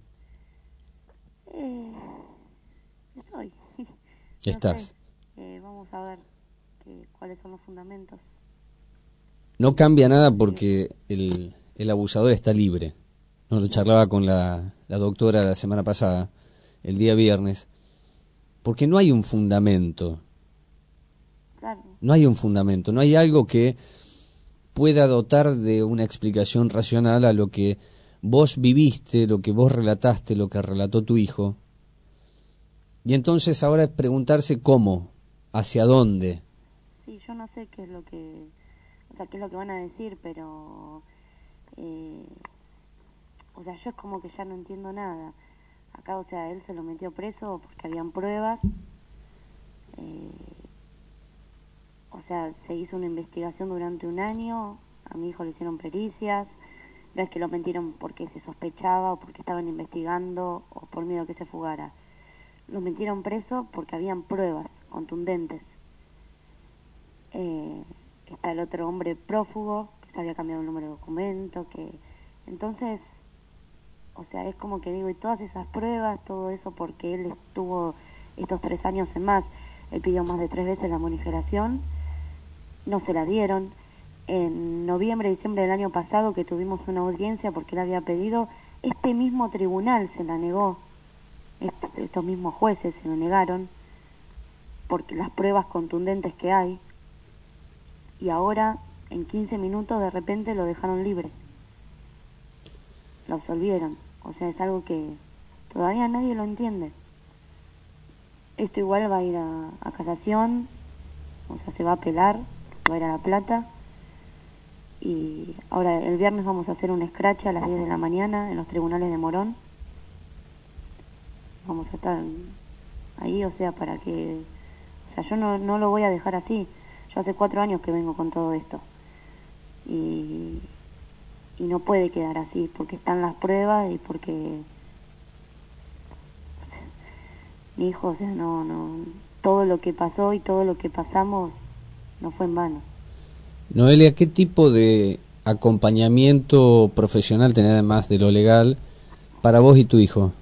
Estoy. ¿Estás? Vamos a ver cuáles son los fundamentos. No cambia nada porque el abusador está libre. Nos lo charlaba con la doctora la semana pasada, el día viernes, porque no hay un fundamento. Claro. No hay un fundamento, no hay algo que pueda dotar de una explicación racional a lo que vos viviste, lo que vos relataste, lo que relató tu hijo. Y entonces ahora es preguntarse cómo, hacia dónde. Sí, yo no sé qué es lo que, qué es lo que van a decir, pero, yo es como que ya no entiendo nada. Acá, él se lo metió preso porque habían pruebas. Se hizo una investigación durante un año, a mi hijo le hicieron pericias, no es que lo metieron porque se sospechaba o porque estaban investigando o por miedo que se fugara. Lo metieron preso porque habían pruebas contundentes. Está el otro hombre prófugo, que se había cambiado el número de documento, que... Entonces, es como que digo, y todas esas pruebas, todo eso porque él estuvo estos 3 años en más, él pidió más de 3 veces la monitoración, no se la dieron. En noviembre, diciembre del año pasado, que tuvimos una audiencia porque él había pedido, este mismo tribunal se la negó, estos mismos jueces se lo negaron, porque las pruebas contundentes que hay, y ahora, en 15 minutos, de repente lo dejaron libre, lo absolvieron. Es algo que todavía nadie lo entiende. Esto igual va a ir a casación, se va a apelar, va a ir a La Plata. Y ahora el viernes vamos a hacer un scratch a las 10 de la mañana en los tribunales de Morón. Vamos a estar ahí, para que... yo no lo voy a dejar así. Yo hace 4 años que vengo con todo esto. Y no puede quedar así, porque están las pruebas y porque... Mi hijo, no, todo lo que pasó y todo lo que pasamos no fue en vano. Noelia, ¿qué tipo de acompañamiento profesional tenés además de lo legal para vos y tu hijo?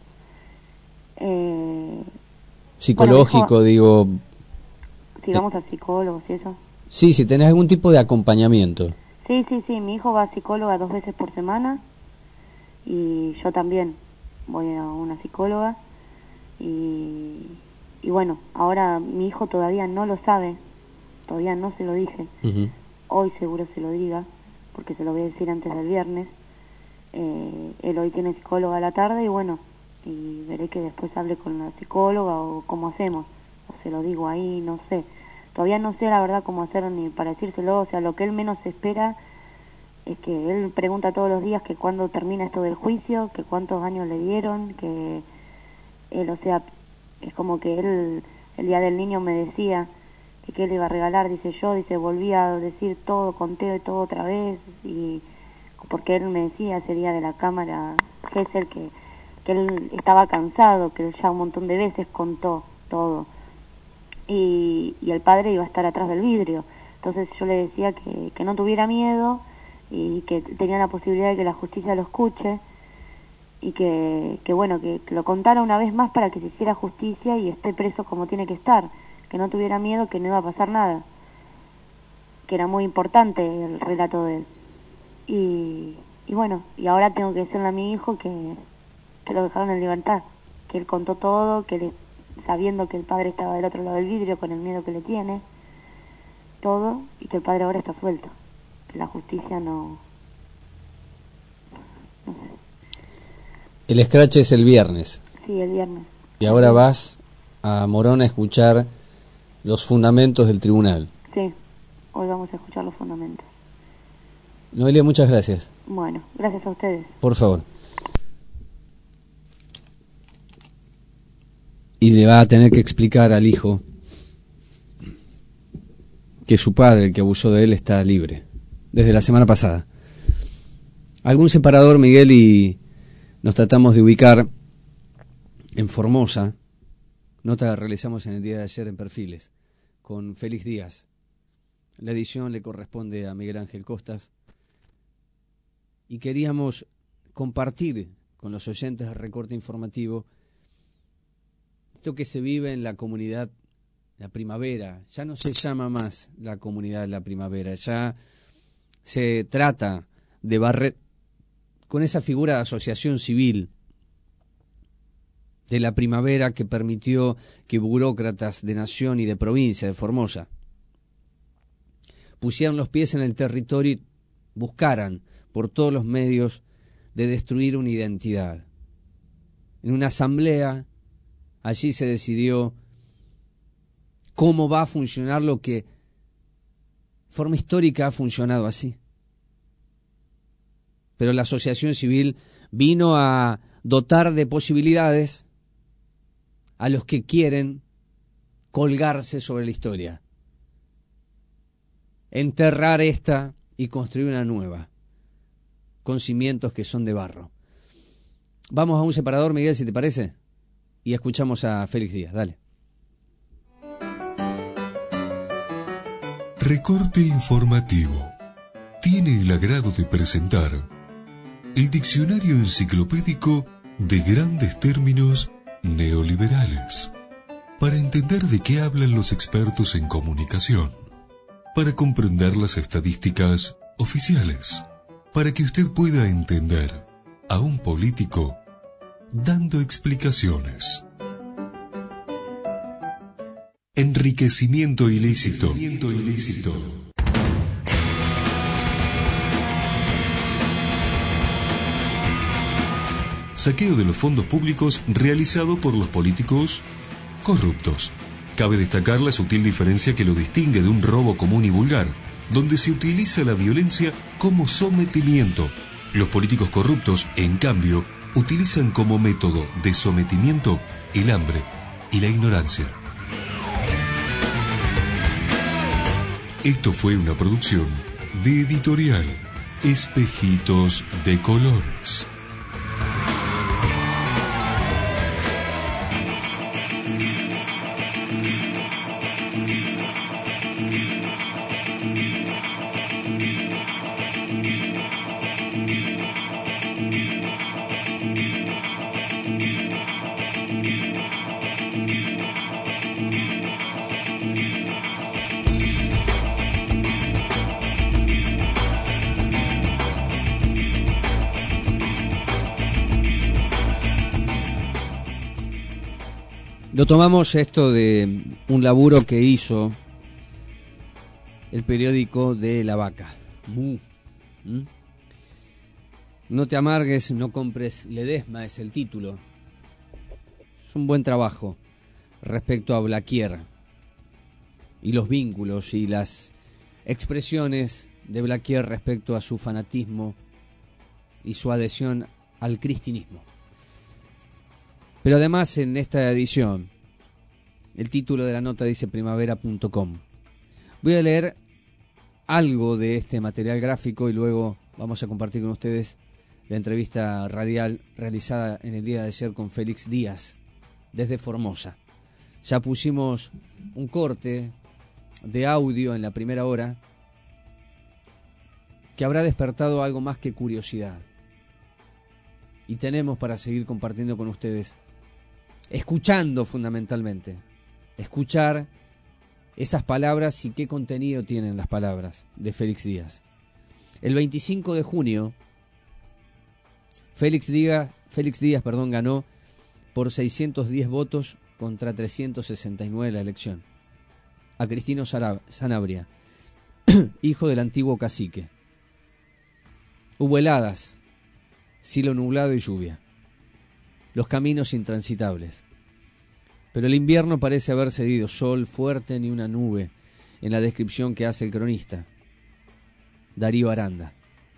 Psicológico, digo... Si vamos a psicólogos y eso. Sí, si tenés algún tipo de acompañamiento. Sí, mi hijo va a psicóloga 2 veces por semana y yo también voy a una psicóloga y ahora mi hijo todavía no lo sabe, todavía no se lo dije. Hoy seguro se lo diga, porque se lo voy a decir antes del viernes. Él hoy tiene psicóloga a la tarde y veré que después hable con la psicóloga o cómo hacemos, o se lo digo ahí, no sé. Todavía no sé la verdad cómo hacer ni para decírselo, lo que él menos espera es que él pregunta todos los días que cuándo termina esto del juicio, que cuántos años le dieron, que él, es como que él, el día del niño me decía que él iba a regalar, volví a decir todo, conté todo otra vez, y porque él me decía ese día de la cámara, Gesell, que él estaba cansado, que él ya un montón de veces contó todo. Y el padre iba a estar atrás del vidrio. Entonces yo le decía que no tuviera miedo y que tenía la posibilidad de que la justicia lo escuche y que lo contara una vez más para que se hiciera justicia y esté preso como tiene que estar, que no tuviera miedo, que no iba a pasar nada, que era muy importante el relato de él. Y ahora tengo que decirle a mi hijo que lo dejaron en libertad, que él contó todo, sabiendo que el padre estaba del otro lado del vidrio con el miedo que le tiene, todo, y que el padre ahora está suelto, que la justicia no sé. El scratch es el viernes. Sí, el viernes. Y ahora vas a Morón a escuchar los fundamentos del tribunal. Sí, hoy vamos a escuchar los fundamentos. Noelia, muchas gracias. Bueno, gracias a ustedes. Por favor. Y le va a tener que explicar al hijo que su padre, el que abusó de él, está libre desde la semana pasada. Algún separador, Miguel, y nos tratamos de ubicar en Formosa. Nota que realizamos en el día de ayer en Perfiles con Félix Díaz. La edición le corresponde a Miguel Ángel Costas. Y queríamos compartir con los oyentes de Recorte Informativo esto que se vive en la comunidad, la primavera. Ya no se llama más la comunidad de la primavera, ya se trata de barrer con esa figura de asociación civil de la primavera que permitió que burócratas de nación y de provincia de Formosa pusieran los pies en el territorio y buscaran por todos los medios de destruir una identidad. En una asamblea, allí se decidió cómo va a funcionar lo que de forma histórica ha funcionado así. Pero la asociación civil vino a dotar de posibilidades a los que quieren colgarse sobre la historia, enterrar esta y construir una nueva, con cimientos que son de barro. Vamos a un separador, Miguel, si te parece, y escuchamos a Félix Díaz. Dale. Recorte Informativo tiene el agrado de presentar el diccionario enciclopédico de grandes términos neoliberales, para entender de qué hablan los expertos en comunicación, para comprender las estadísticas oficiales, para que usted pueda entender a un político dando explicaciones. Enriquecimiento ilícito. Saqueo de los fondos públicos realizado por los políticos corruptos. Cabe destacar la sutil diferencia que lo distingue de un robo común y vulgar, donde se utiliza la violencia como sometimiento. Los políticos corruptos, en cambio, utilizan como método de sometimiento el hambre y la ignorancia. Esto fue una producción de Editorial Espejitos de Colores. Lo tomamos esto de un laburo que hizo el periódico de La Vaca. No te amargues, no compres Ledesma es el título. Es un buen trabajo respecto a Blaquier y los vínculos y las expresiones de Blaquier respecto a su fanatismo y su adhesión al cristianismo. Pero además en esta edición, el título de la nota dice primavera.com. Voy a leer algo de este material gráfico y luego vamos a compartir con ustedes la entrevista radial realizada en el día de ayer con Félix Díaz, desde Formosa. Ya pusimos un corte de audio en la primera hora que habrá despertado algo más que curiosidad. Y tenemos para seguir compartiendo con ustedes, escuchando fundamentalmente, escuchar esas palabras y qué contenido tienen las palabras de Félix Díaz. El 25 de junio, Félix Díaz, ganó por 610 votos contra 369 la elección a Cristino Sanabria, hijo del antiguo cacique. Hubo heladas, cielo nublado y lluvia, los caminos intransitables. Pero el invierno parece haber cedido, sol fuerte ni una nube, en la descripción que hace el cronista Darío Aranda.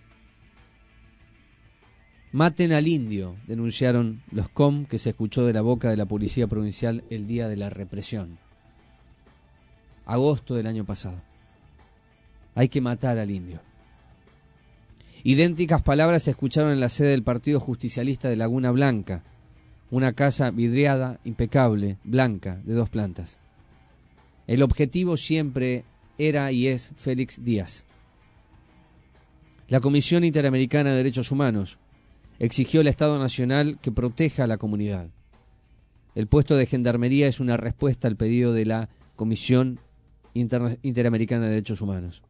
Maten al indio, denunciaron los COM, que se escuchó de la boca de la policía provincial el día de la represión. Agosto del año pasado. Hay que matar al indio. Idénticas palabras se escucharon en la sede del Partido Justicialista de Laguna Blanca, una casa vidriada, impecable, blanca, de 2 plantas. El objetivo siempre era y es Félix Díaz. La Comisión Interamericana de Derechos Humanos exigió al Estado Nacional que proteja a la comunidad. El puesto de gendarmería es una respuesta al pedido de la Comisión Interamericana de Derechos Humanos.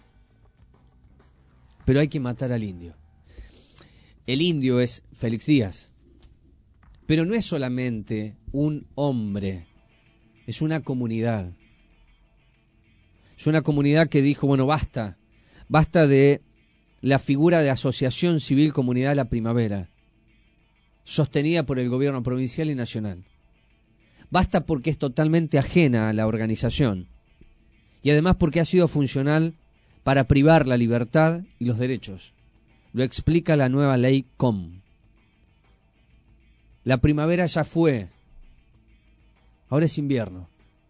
Pero hay que matar al indio. El indio es Félix Díaz. Pero no es solamente un hombre, es una comunidad. Es una comunidad que dijo, bueno, basta de la figura de Asociación Civil Comunidad La Primavera, sostenida por el gobierno provincial y nacional. Basta porque es totalmente ajena a la organización y además porque ha sido funcional para privar la libertad y los derechos. Lo explica la nueva ley COM. La primavera ya fue, ahora es invierno.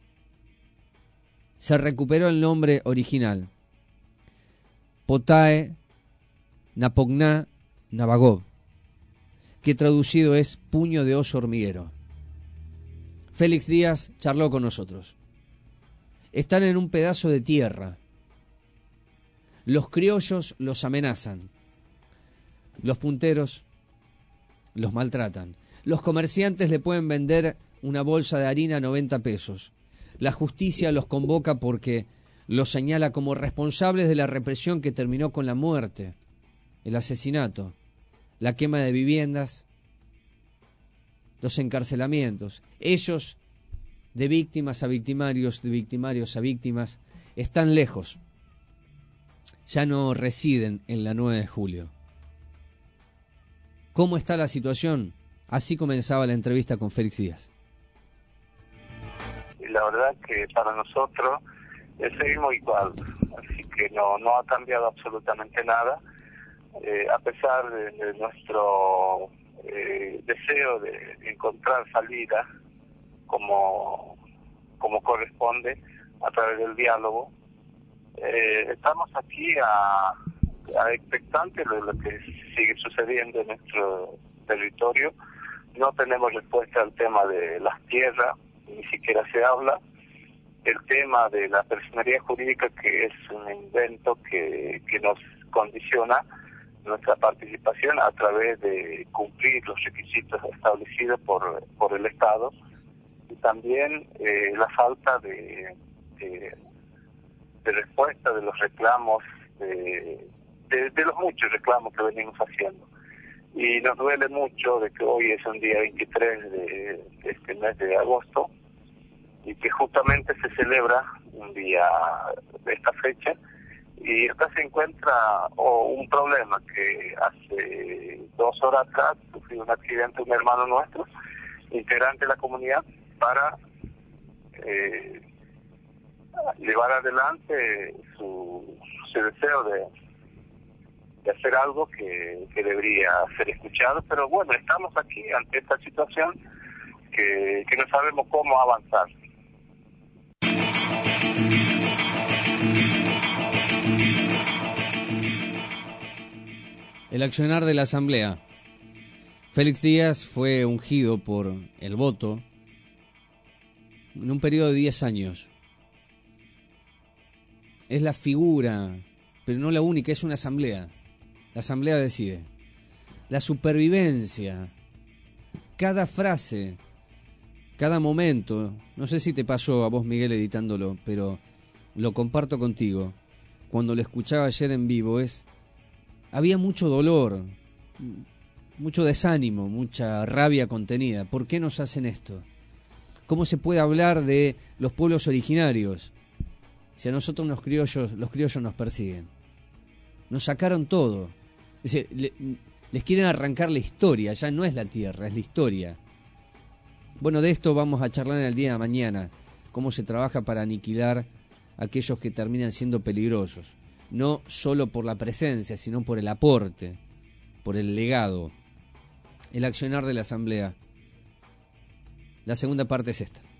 Se recuperó el nombre original, Potae Napogná Navagov, que traducido es puño de oso hormiguero. Félix Díaz charló con nosotros. Están en un pedazo de tierra. Los criollos los amenazan. Los punteros los maltratan. Los comerciantes le pueden vender una bolsa de harina a 90 pesos. La justicia los convoca porque los señala como responsables de la represión que terminó con la muerte, el asesinato, la quema de viviendas, los encarcelamientos. Ellos, de víctimas a victimarios, de victimarios a víctimas, están lejos. Ya no residen en la 9 de julio. ¿Cómo está la situación? Así comenzaba la entrevista con Félix Díaz. Y la verdad que para nosotros seguimos igual, así que no ha cambiado absolutamente nada, a pesar de nuestro deseo de encontrar salida como corresponde a través del diálogo. Estamos aquí a expectantes de lo que sigue sucediendo en nuestro territorio. No tenemos respuesta al tema de las tierras, ni siquiera se habla. El tema de la personería jurídica, que es un invento que nos condiciona nuestra participación a través de cumplir los requisitos establecidos por el Estado, y también la falta de respuesta de los reclamos, de los muchos reclamos que venimos haciendo. Y nos duele mucho de que hoy es un día 23 de este mes de agosto y que justamente se celebra un día de esta fecha, y acá se encuentra un problema que hace 2 horas atrás sufrió un accidente un hermano nuestro, integrante de la comunidad, para llevar adelante su deseo de hacer algo que debería ser escuchado. Pero bueno, estamos aquí ante esta situación que no sabemos cómo avanzar. El accionar de la Asamblea. Félix Díaz fue ungido por el voto en un periodo de 10 años. Es la figura, pero no la única, es una asamblea. La asamblea decide. La supervivencia, cada frase, cada momento, no sé si te pasó a vos, Miguel, editándolo, pero lo comparto contigo. Cuando lo escuchaba ayer en vivo, había mucho dolor, mucho desánimo, mucha rabia contenida. ¿Por qué nos hacen esto? ¿Cómo se puede hablar de los pueblos originarios si a nosotros los criollos nos persiguen? Nos sacaron todo. Es decir, les quieren arrancar la historia, ya no es la tierra, es la historia. Bueno, de esto vamos a charlar en el día de mañana, cómo se trabaja para aniquilar a aquellos que terminan siendo peligrosos. No solo por la presencia, sino por el aporte, por el legado, el accionar de la Asamblea. La segunda parte es esta.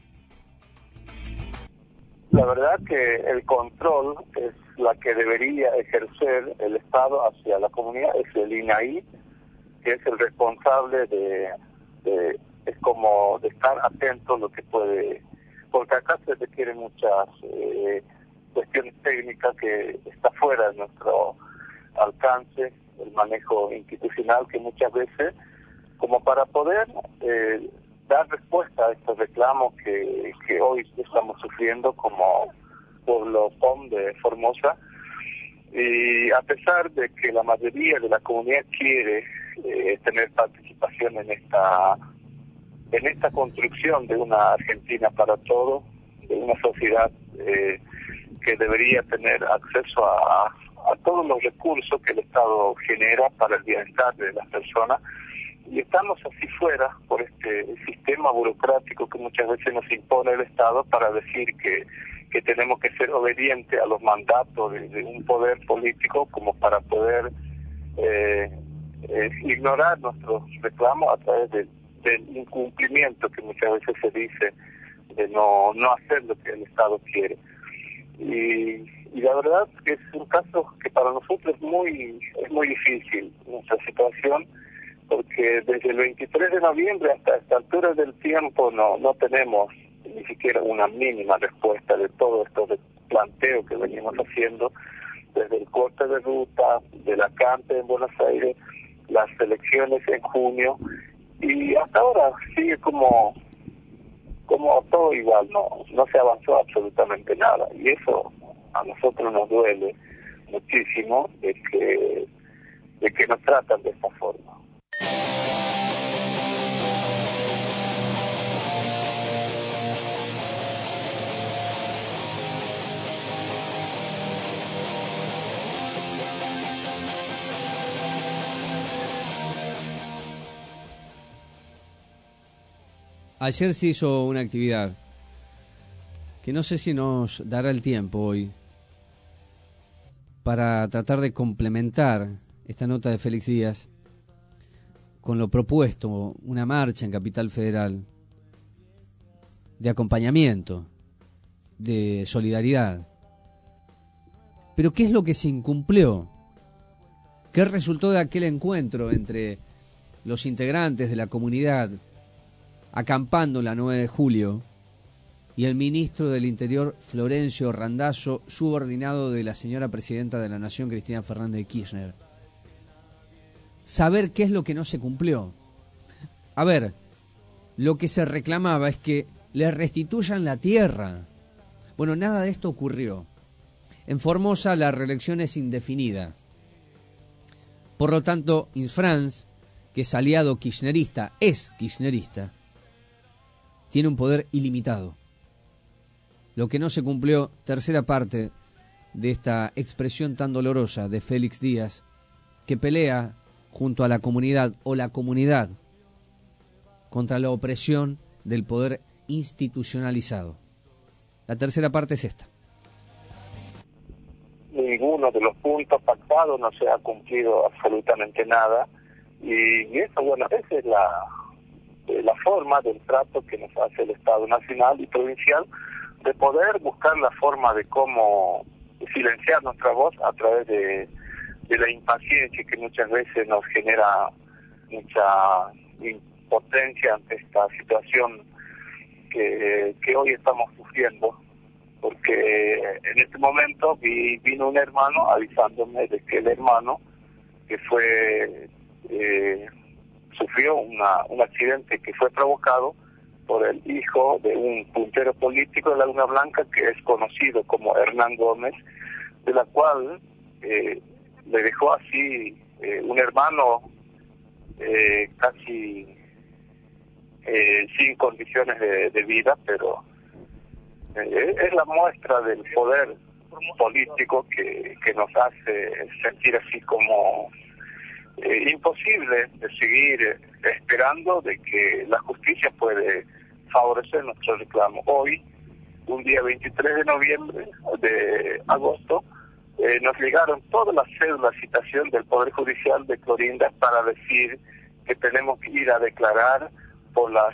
La verdad que el control es la que debería ejercer el Estado hacia la comunidad, es el INAI, que es el responsable es como de estar atento a lo que puede, porque acá se requieren muchas cuestiones técnicas que está fuera de nuestro alcance, el manejo institucional, que muchas veces, como para poder dar respuesta a estos reclamos que hoy estamos sufriendo como pueblo POM de Formosa, y a pesar de que la mayoría de la comunidad quiere tener participación en esta construcción de una Argentina para todos, de una sociedad que debería tener acceso a todos los recursos que el Estado genera para el bienestar de las personas, y estamos así fuera por este sistema burocrático que muchas veces nos impone el Estado para decir que tenemos que ser obedientes a los mandatos de un poder político como para poder ignorar nuestros reclamos a través del incumplimiento que muchas veces se dice de no hacer lo que el Estado quiere. Y la verdad que es un caso que para nosotros es muy difícil nuestra situación, porque desde el 23 de noviembre hasta esta altura del tiempo no tenemos ni siquiera una mínima respuesta de todo esto de planteo que venimos haciendo, desde el corte de ruta, de la CANTE en Buenos Aires, las elecciones en junio, y hasta ahora sigue como todo igual, no se avanzó absolutamente nada, y eso a nosotros nos duele muchísimo de que nos tratan de esta forma. Ayer se hizo una actividad que no sé si nos dará el tiempo hoy para tratar de complementar esta nota de Félix Díaz con lo propuesto, una marcha en Capital Federal de acompañamiento, de solidaridad. Pero ¿qué es lo que se incumplió? ¿Qué resultó de aquel encuentro entre los integrantes de la comunidad acampando la 9 de julio y el ministro del Interior, Florencio Randazzo, subordinado de la señora presidenta de la Nación, Cristina Fernández de Kirchner? Saber qué es lo que no se cumplió. A ver, lo que se reclamaba es que le restituyan la tierra. Bueno, nada de esto ocurrió. En Formosa la reelección es indefinida. Por lo tanto, Infrance, que es aliado kirchnerista, es kirchnerista, tiene un poder ilimitado. Lo que no se cumplió, tercera parte de esta expresión tan dolorosa de Félix Díaz, que pelea junto a la comunidad o la comunidad contra la opresión del poder institucionalizado. La tercera parte es esta. Ninguno de los puntos pactados no se ha cumplido absolutamente nada, y eso, bueno, esa es la forma del trato que nos hace el Estado nacional y provincial, de poder buscar la forma de cómo silenciar nuestra voz a través de la impaciencia que muchas veces nos genera mucha impotencia ante esta situación que hoy estamos sufriendo, porque en este momento vino un hermano avisándome de que el hermano que sufrió un accidente que fue provocado por el hijo de un puntero político de Laguna Blanca que es conocido como Hernán Gómez, de la cual le dejó así un hermano casi sin condiciones de vida, pero es la muestra del poder político que nos hace sentir así como imposible de seguir esperando de que la justicia puede favorecer nuestro reclamo. Hoy, un día 23 de agosto, nos llegaron todas las cédulas de citación del Poder Judicial de Clorinda para decir que tenemos que ir a declarar por las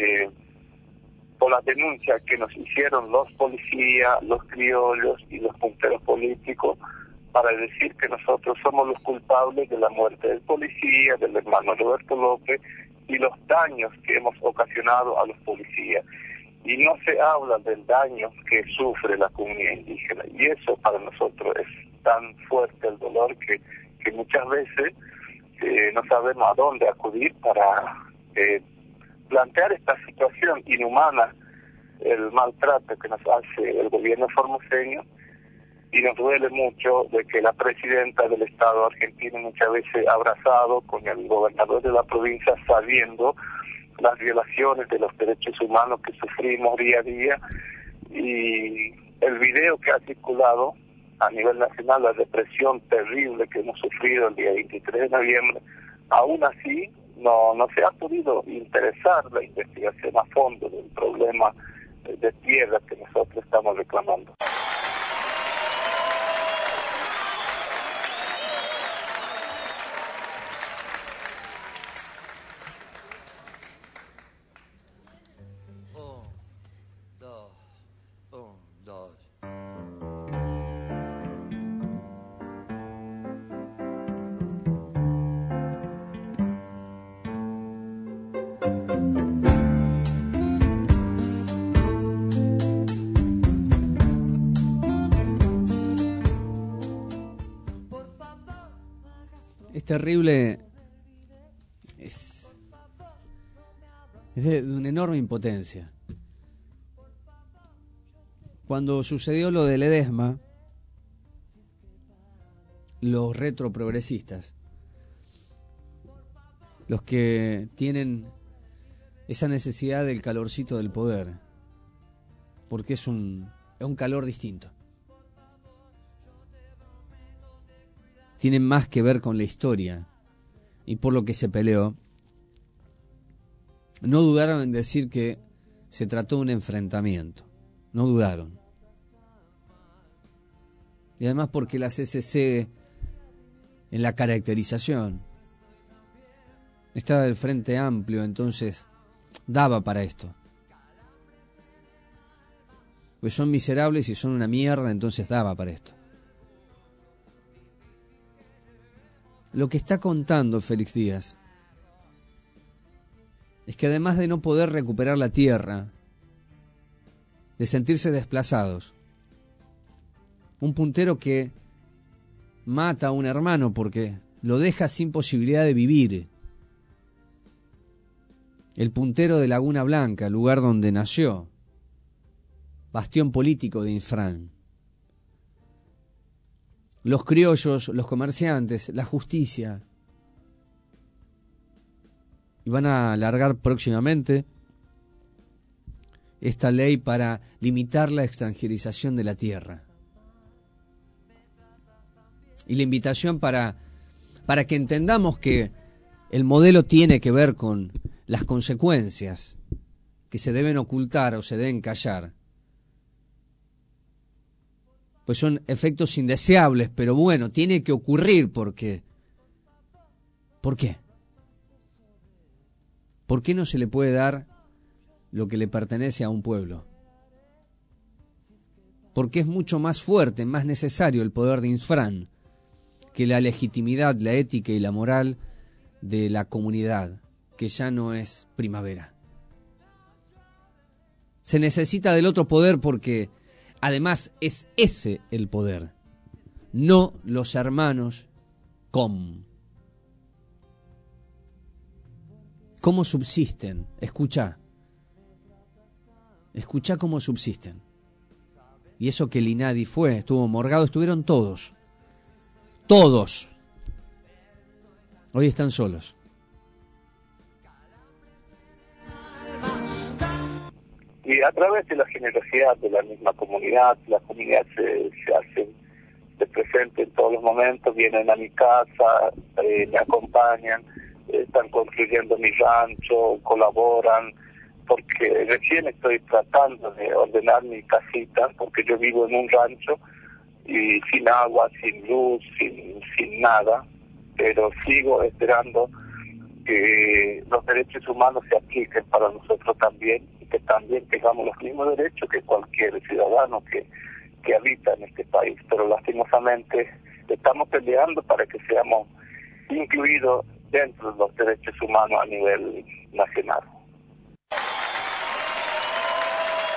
denuncias que nos hicieron los policías, los criollos y los punteros políticos, para decir que nosotros somos los culpables de la muerte del policía, del hermano Roberto López, y los daños que hemos ocasionado a los policías. y no se habla del daño que sufre la comunidad indígena, y eso para nosotros es tan fuerte el dolor que muchas veces no sabemos a dónde acudir para plantear esta situación inhumana, el maltrato que nos hace el gobierno formoseño, y nos duele mucho de que la presidenta del Estado argentino muchas veces abrazado con el gobernador de la provincia, sabiendo las violaciones de los derechos humanos que sufrimos día a día, y el video que ha circulado a nivel nacional, la represión terrible que hemos sufrido el día 23 de noviembre, aún así no se ha podido interesar la investigación a fondo del problema de tierra que nosotros estamos reclamando. Es terrible, es de una enorme impotencia. Cuando sucedió lo de Ledesma, los retroprogresistas, los que tienen esa necesidad del calorcito del poder, porque es un calor distinto, tienen más que ver con la historia y por lo que se peleó, no dudaron en decir que se trató de un enfrentamiento, no dudaron. Y además porque la CCC, en la caracterización, estaba del Frente Amplio, entonces daba para esto. Pues son miserables y son una mierda, entonces daba para esto. Lo que está contando Félix Díaz es que además de no poder recuperar la tierra, de sentirse desplazados, un puntero que mata a un hermano porque lo deja sin posibilidad de vivir, el puntero de Laguna Blanca, lugar donde nació, bastión político de Infran, los criollos, los comerciantes, la justicia, y van a alargar próximamente esta ley para limitar la extranjerización de la tierra. Y la invitación para que entendamos que el modelo tiene que ver con las consecuencias que se deben ocultar o se deben callar. Pues son efectos indeseables, pero bueno, tiene que ocurrir porque... ¿Por qué? ¿Por qué no se le puede dar lo que le pertenece a un pueblo? Porque es mucho más fuerte, más necesario el poder de Infran que la legitimidad, la ética y la moral de la comunidad, que ya no es primavera. Se necesita del otro poder porque además es ese el poder, no los hermanos com. ¿Cómo subsisten? Escucha cómo subsisten. Y eso que el INADI estuvo Morgado, estuvieron todos. Hoy están solos. Y a través de la generosidad de la misma comunidad, la comunidad se presenta en todos los momentos, vienen a mi casa, me acompañan, están construyendo mi rancho, colaboran, porque recién estoy tratando de ordenar mi casita, porque yo vivo en un rancho y sin agua, sin luz, sin nada, pero sigo esperando que los derechos humanos se apliquen para nosotros también, y que también tengamos los mismos derechos que cualquier ciudadano que habita en este país. Pero lastimosamente estamos peleando para que seamos incluidos dentro de los derechos humanos a nivel nacional.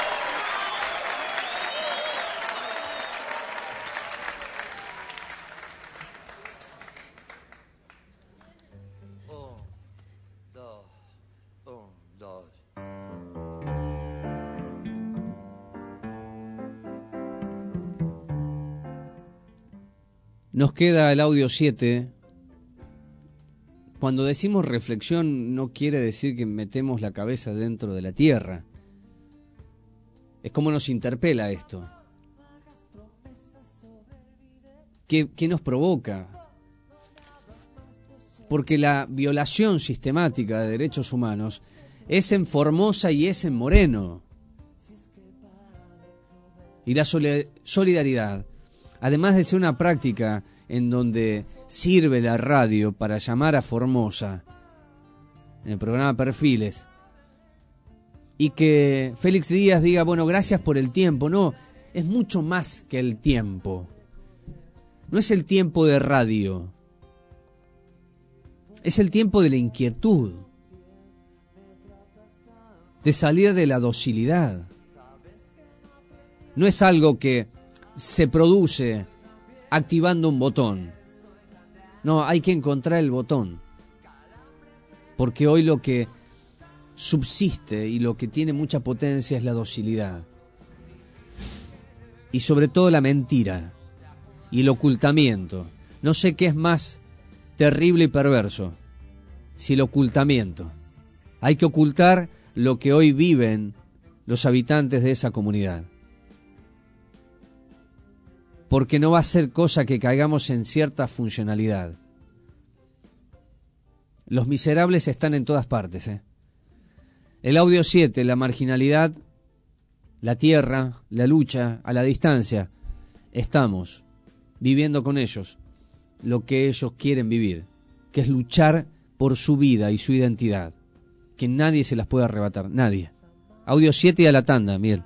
Nos queda el audio 7. Cuando decimos reflexión no quiere decir que metemos la cabeza dentro de la tierra. Es como nos interpela esto. ¿Qué nos provoca? Porque la violación sistemática de derechos humanos es en Formosa y es en Moreno. Y la solidaridad, además de ser una práctica en donde sirve la radio para llamar a Formosa, en el programa Perfiles, y que Félix Díaz diga, bueno, gracias por el tiempo. No, es mucho más que el tiempo. No es el tiempo de radio. Es el tiempo de la inquietud, de salir de la docilidad. No es algo que se produce activando un botón. No, hay que encontrar el botón. Porque hoy lo que subsiste y lo que tiene mucha potencia es la docilidad. Y sobre todo la mentira y el ocultamiento. No sé qué es más terrible y perverso, si el ocultamiento. Hay que ocultar lo que hoy viven los habitantes de esa comunidad. Porque no va a ser cosa que caigamos en cierta funcionalidad. Los miserables están en todas partes, El audio 7, la marginalidad, la tierra, la lucha, a la distancia. Estamos viviendo con ellos lo que ellos quieren vivir, que es luchar por su vida y su identidad, que nadie se las puede arrebatar, nadie. Audio 7 y a la tanda, Miguel.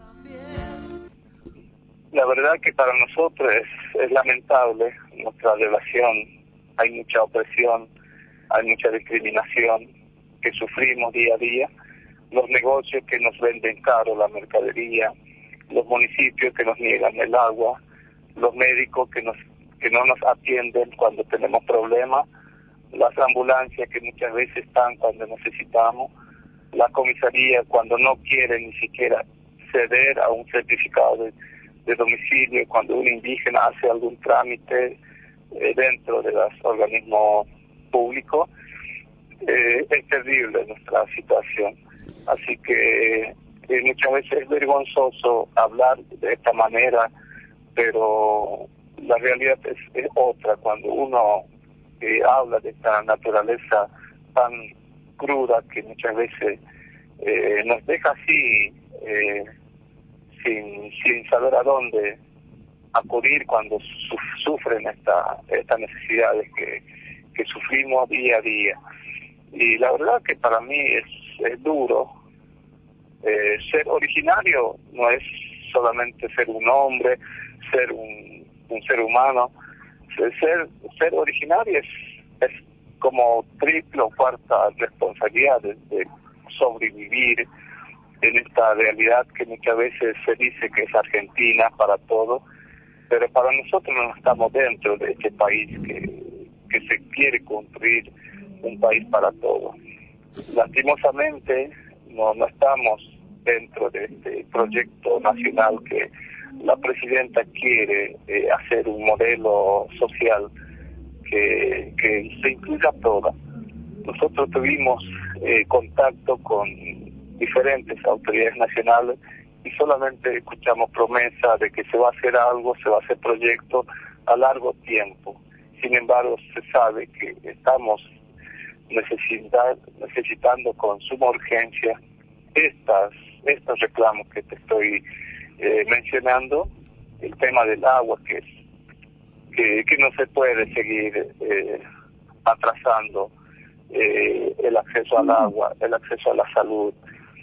La verdad que para nosotros es lamentable nuestra relación. Hay mucha opresión, hay mucha discriminación que sufrimos día a día. Los negocios que nos venden caro la mercadería, los municipios que nos niegan el agua, los médicos que no nos atienden cuando tenemos problemas, las ambulancias que muchas veces están cuando necesitamos, la comisaría cuando no quiere ni siquiera ceder a un certificado de domicilio cuando un indígena hace algún trámite dentro de los organismos públicos. Es terrible nuestra situación. Así que muchas veces es vergonzoso hablar de esta manera, pero la realidad es otra. Cuando uno habla de esta naturaleza tan cruda que muchas veces nos deja así, sin saber a dónde acudir cuando sufren estas necesidades que sufrimos día a día. Y la verdad que para mí es duro. Ser originario no es solamente ser un hombre, ser un ser humano. Ser originario es como triple o cuarta responsabilidad de sobrevivir en esta realidad que muchas veces se dice que es Argentina para todo, pero para nosotros no estamos dentro de este país que se quiere construir un país para todos. Lastimosamente no estamos dentro de este proyecto nacional que la presidenta quiere hacer un modelo social que se incluya a todas. Nosotros tuvimos contacto con diferentes autoridades nacionales y solamente escuchamos promesas de que se va a hacer algo, se va a hacer proyectos a largo tiempo. Sin embargo, se sabe que estamos necesitando con suma urgencia estos reclamos que te estoy mencionando, el tema del agua, que no se puede seguir atrasando el acceso al agua, el acceso a la salud,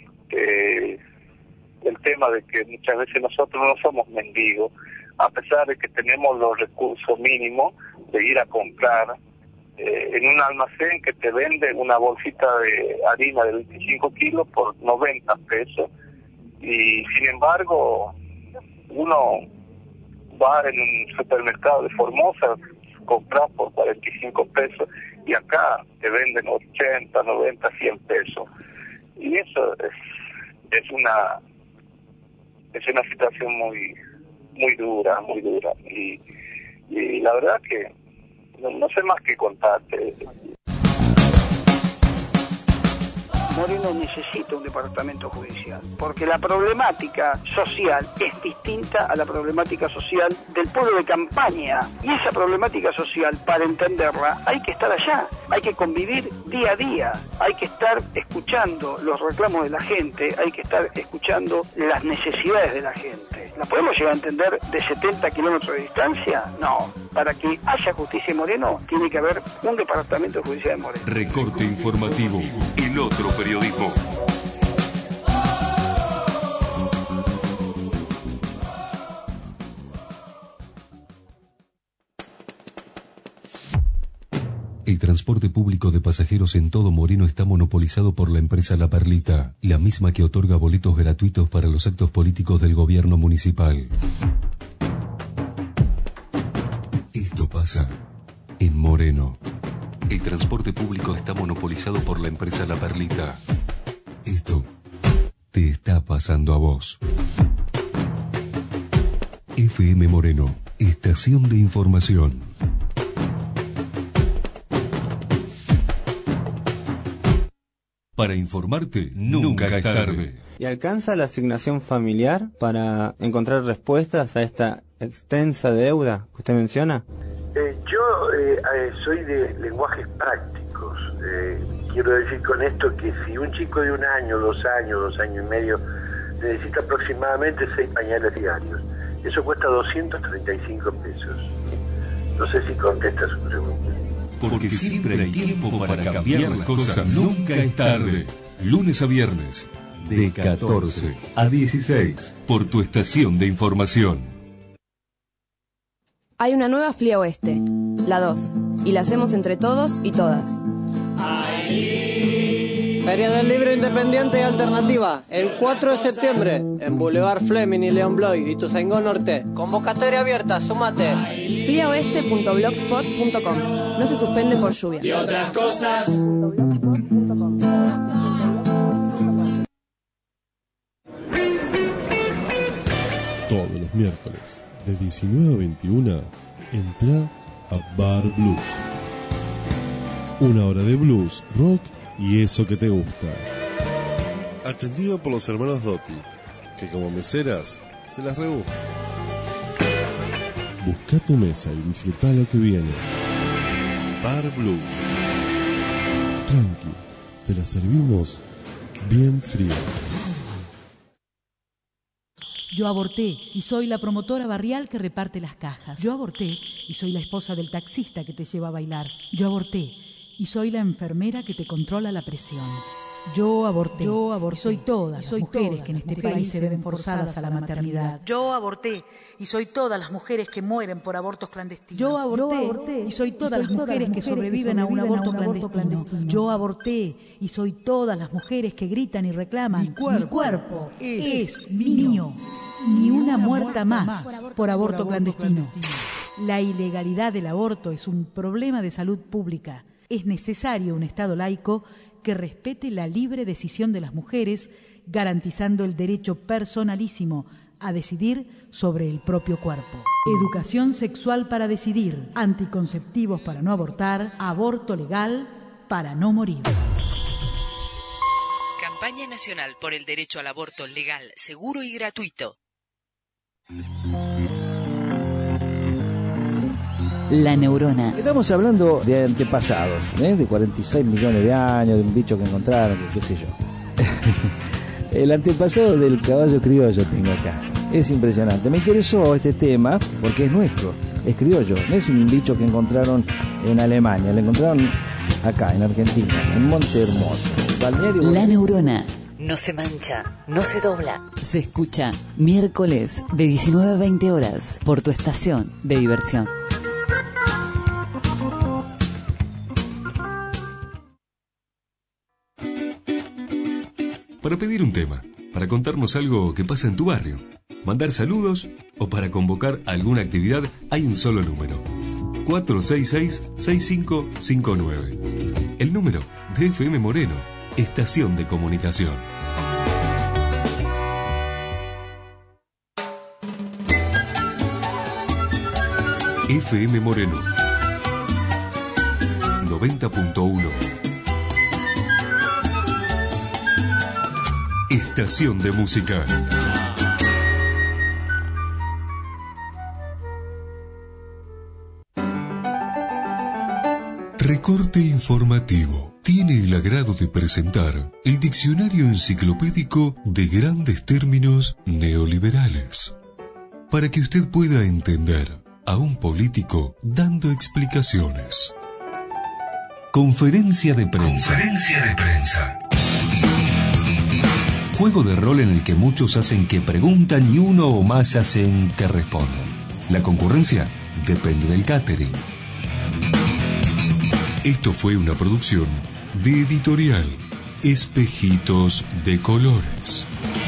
el tema de que muchas veces nosotros no somos mendigos, a pesar de que tenemos los recursos mínimos de ir a comprar en un almacén que te vende una bolsita de harina de 25 kilos por 90 pesos, y sin embargo uno va en un supermercado de Formosa, comprar por 45 pesos y acá te venden 80, 90, 100 pesos. Y eso es una situación muy dura. Y Y la verdad que no sé más qué contarte. Moreno necesita un departamento judicial, porque la problemática social es distinta a la problemática social del pueblo de campaña, y esa problemática social, para entenderla, hay que estar allá, hay que convivir día a día, hay que estar escuchando los reclamos de la gente, hay que estar escuchando las necesidades de la gente. ¿La podemos llegar a entender de 70 kilómetros de distancia? No. Para que haya justicia en Moreno, tiene que haber un departamento de justicia de Moreno. Recorte informativo. El otro periodismo. El transporte público de pasajeros en todo Moreno está monopolizado por la empresa La Perlita, la misma que otorga boletos gratuitos para los actos políticos del gobierno municipal. Esto pasa en Moreno. El transporte público está monopolizado por la empresa La Perlita. Esto te está pasando a vos. FM Moreno, estación de información. Para informarte, nunca es tarde. ¿Y alcanza la asignación familiar para encontrar respuestas a esta extensa deuda que usted menciona? Yo soy de lenguajes prácticos. Quiero decir con esto que si un chico de 1 año, 2 años, 2 años y medio necesita aproximadamente 6 pañales diarios, eso cuesta 235 pesos. No sé si contesta su pregunta. Porque siempre hay tiempo para cambiar las cosas. Nunca es tarde. Lunes a viernes, de 14 a 16, por tu estación de información. Hay una nueva FLIA Oeste, la 2, y la hacemos entre todos y todas. Feria del Libro Independiente y Alternativa, el 4 de septiembre, en Boulevard Fleming y León Bloy, Ituzaingó Norte. Convocatoria abierta, sumate. fliaoeste.blogspot.com. No se suspende por lluvia. Y otras cosas. Todos los miércoles, de 19 a 21, entra a Bar Blues. 1 hora de blues, rock y eso que te gusta. Atendido por los hermanos Dotti, que como meseras se las rebuscan. Busca tu mesa y disfruta lo que viene. Bar Blues. Tranqui, te la servimos bien fría. Yo aborté y soy la promotora barrial que reparte las cajas. Yo aborté y soy la esposa del taxista que te lleva a bailar. Yo aborté y soy la enfermera que te controla la presión. Yo aborté. Y soy todas las mujeres que en este país se ven forzadas a la maternidad. Yo aborté y soy todas las mujeres que mueren por abortos clandestinos. Yo aborté y soy todas las mujeres que sobreviven a un aborto clandestino. Yo aborté y soy todas las mujeres que gritan y reclaman: mi cuerpo es mío. Ni una muerta más por aborto clandestino. La ilegalidad del aborto es un problema de salud pública. Es necesario un Estado laico que respete la libre decisión de las mujeres, garantizando el derecho personalísimo a decidir sobre el propio cuerpo. Educación sexual para decidir, anticonceptivos para no abortar, aborto legal para no morir. Campaña Nacional por el Derecho al Aborto Legal, Seguro y Gratuito. La neurona. Estamos hablando de antepasados, de 46 millones de años, de un bicho que encontraron, qué sé yo. El antepasado del caballo criollo tengo acá. Es impresionante. Me interesó este tema porque es nuestro, es criollo. No es un bicho que encontraron en Alemania, lo encontraron acá, en Argentina, en Monte Hermoso. Balneario. La neurona. No se mancha, no se dobla. Se escucha miércoles de 19 a 20 horas por tu estación de diversión. Para pedir un tema, para contarnos algo que pasa en tu barrio, mandar saludos o para convocar alguna actividad, hay un solo número: 466-6559. El número de FM Moreno, estación de comunicación. FM Moreno 90.1. Estación de música. Recorte informativo. Tiene el agrado de presentar el diccionario enciclopédico de grandes términos neoliberales, para que usted pueda entender a un político dando explicaciones. Conferencia de prensa. Conferencia de prensa. Juego de rol en el que muchos hacen que preguntan y uno o más hacen que respondan. La concurrencia depende del catering. Esto fue una producción de Editorial Espejitos de Colores.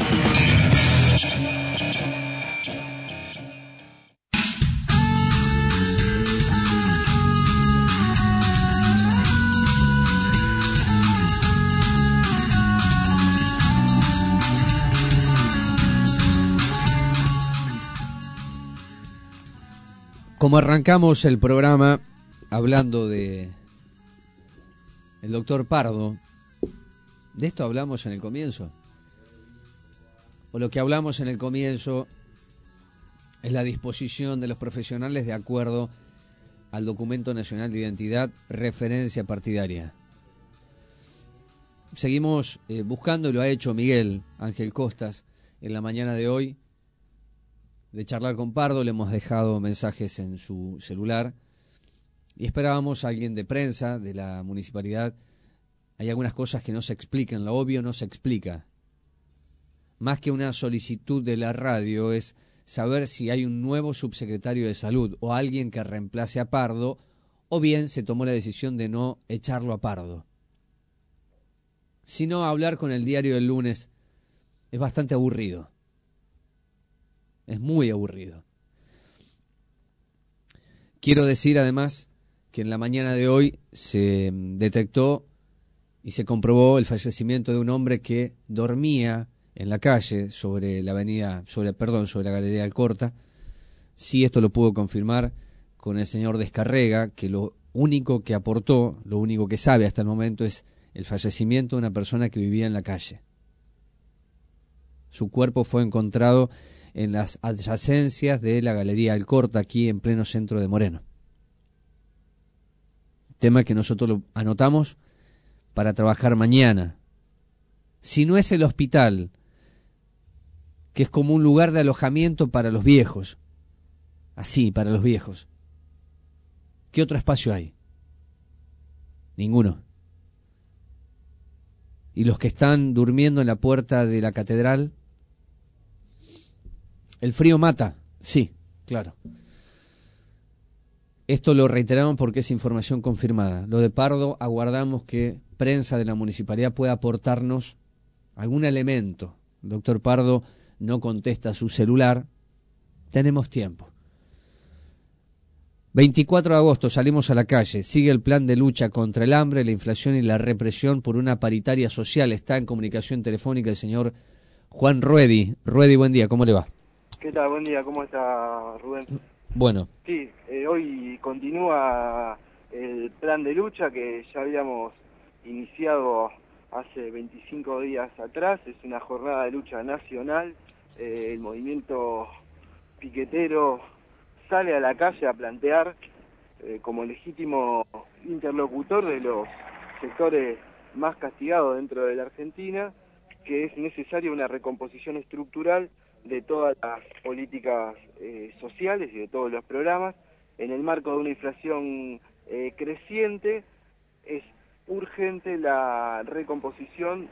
Como arrancamos el programa hablando de el doctor Pardo, ¿de esto hablamos en el comienzo? O lo que hablamos en el comienzo es la disposición de los profesionales de acuerdo al Documento Nacional de Identidad, referencia partidaria. Seguimos buscando, y lo ha hecho Miguel Ángel Costas en la mañana de hoy, de charlar con Pardo. Le hemos dejado mensajes en su celular y esperábamos a alguien de prensa de la municipalidad. Hay algunas cosas que no se explican, lo obvio no se explica. Más que una solicitud de la radio es saber si hay un nuevo subsecretario de salud o alguien que reemplace a Pardo, o bien se tomó la decisión de no echarlo a Pardo. Si no, hablar con el diario del lunes es bastante aburrido. Es muy aburrido. Quiero decir además que en la mañana de hoy se detectó y se comprobó el fallecimiento de un hombre que dormía en la calle sobre la sobre la Galería Alcorta. Sí, esto lo pudo confirmar con el señor Descarrega, que lo único que aportó, lo único que sabe hasta el momento es el fallecimiento de una persona que vivía en la calle. Su cuerpo fue encontrado en las adyacencias de la Galería Alcorta, aquí en pleno centro de Moreno. Tema que nosotros lo anotamos para trabajar mañana. Si no es el hospital, que es como un lugar de alojamiento para los viejos, así, para los viejos, ¿qué otro espacio hay? Ninguno. ¿Y los que están durmiendo en la puerta de la catedral? ¿El frío mata? Sí, claro. Esto lo reiteramos porque es información confirmada. Lo de Pardo, aguardamos que prensa de la municipalidad pueda aportarnos algún elemento. El doctor Pardo no contesta su celular. Tenemos tiempo. 24 de agosto salimos a la calle. Sigue el plan de lucha contra el hambre, la inflación y la represión por una paritaria social. Está en comunicación telefónica el señor Juan Ruedi. Ruedi, buen día, ¿cómo le va? ¿Qué tal? Buen día, ¿cómo está Rubén? Bueno. Sí, hoy continúa el plan de lucha que ya habíamos iniciado hace 25 días atrás. Es una jornada de lucha nacional. El movimiento piquetero sale a la calle a plantear como legítimo interlocutor de los sectores más castigados dentro de la Argentina, que es necesaria una recomposición estructural de todas las políticas sociales y de todos los programas. En el marco de una inflación creciente, es urgente la recomposición,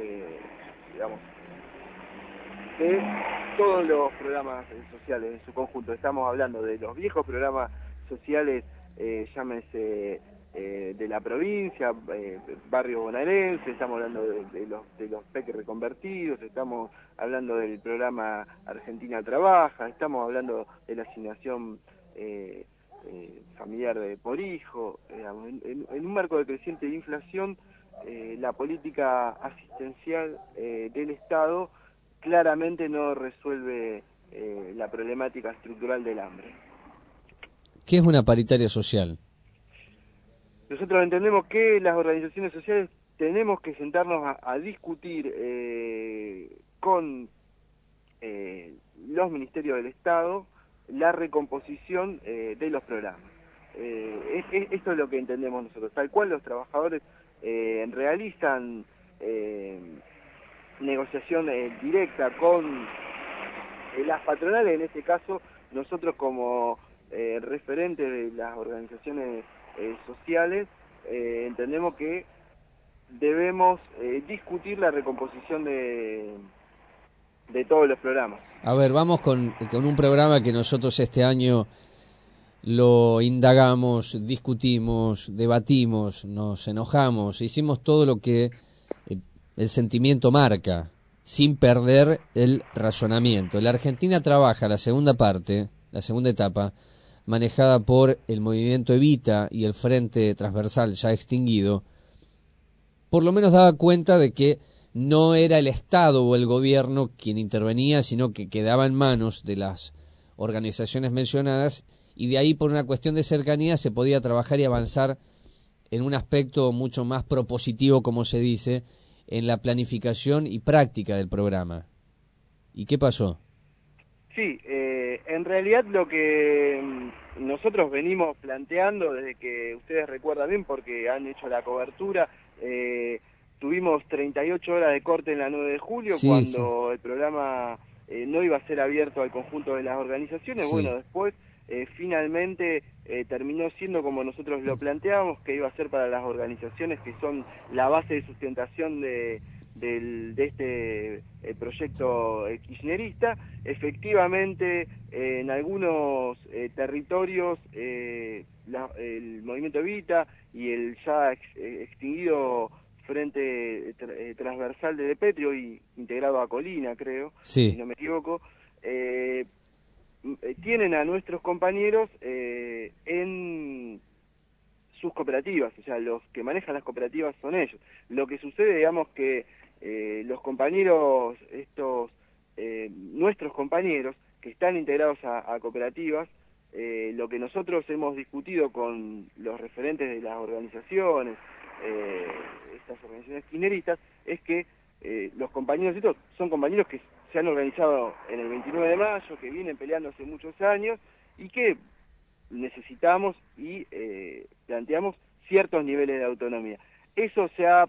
de todos los programas sociales en su conjunto. Estamos hablando de los viejos programas sociales, llámese de la provincia, barrio bonaerense, estamos hablando de los PEC reconvertidos, estamos hablando del programa Argentina Trabaja, estamos hablando de la asignación familiar por hijo. En un marco de creciente inflación, la política asistencial del Estado claramente no resuelve la problemática estructural del hambre. ¿Qué es una paritaria social? Nosotros entendemos que las organizaciones sociales tenemos que sentarnos a discutir con los ministerios del Estado la recomposición de los programas. Esto es lo que entendemos nosotros, tal cual los trabajadores realizan negociación directa con las patronales. En este caso, nosotros como referentes de las organizaciones sociales entendemos que debemos discutir la recomposición de todos los programas. A ver, vamos con un programa que nosotros este año lo indagamos, discutimos, debatimos, nos enojamos, hicimos todo lo que el sentimiento marca, sin perder el razonamiento. La Argentina trabaja la segunda parte, la segunda etapa, manejada por el movimiento Evita y el Frente Transversal ya extinguido, por lo menos daba cuenta de que no era el Estado o el gobierno quien intervenía, sino que quedaba en manos de las organizaciones mencionadas, y de ahí, por una cuestión de cercanía, se podía trabajar y avanzar en un aspecto mucho más propositivo, como se dice, en la planificación y práctica del programa. ¿Y qué pasó? Sí, en realidad lo que nosotros venimos planteando desde que ustedes recuerdan bien, porque han hecho la cobertura, tuvimos 38 horas de corte en la 9 de julio, sí, cuando el programa no iba a ser abierto al conjunto de las organizaciones. Sí. Bueno, después finalmente terminó siendo como nosotros lo planteábamos, que iba a ser para las organizaciones que son la base de sustentación de este proyecto kirchnerista. Efectivamente, en algunos territorios el movimiento Evita y el ya extinguido Frente Transversal de De Petrio, y integrado a Colina, creo, sí, si no me equivoco, tienen a nuestros compañeros en sus cooperativas, o sea, los que manejan las cooperativas son ellos. Lo que sucede, digamos, que los compañeros, nuestros compañeros que están integrados a cooperativas, lo que nosotros hemos discutido con los referentes de las organizaciones, estas organizaciones kirchneristas, es que los compañeros estos son compañeros que se han organizado en el 29 de mayo, que vienen peleando hace muchos años y que necesitamos y planteamos ciertos niveles de autonomía. Eso se ha,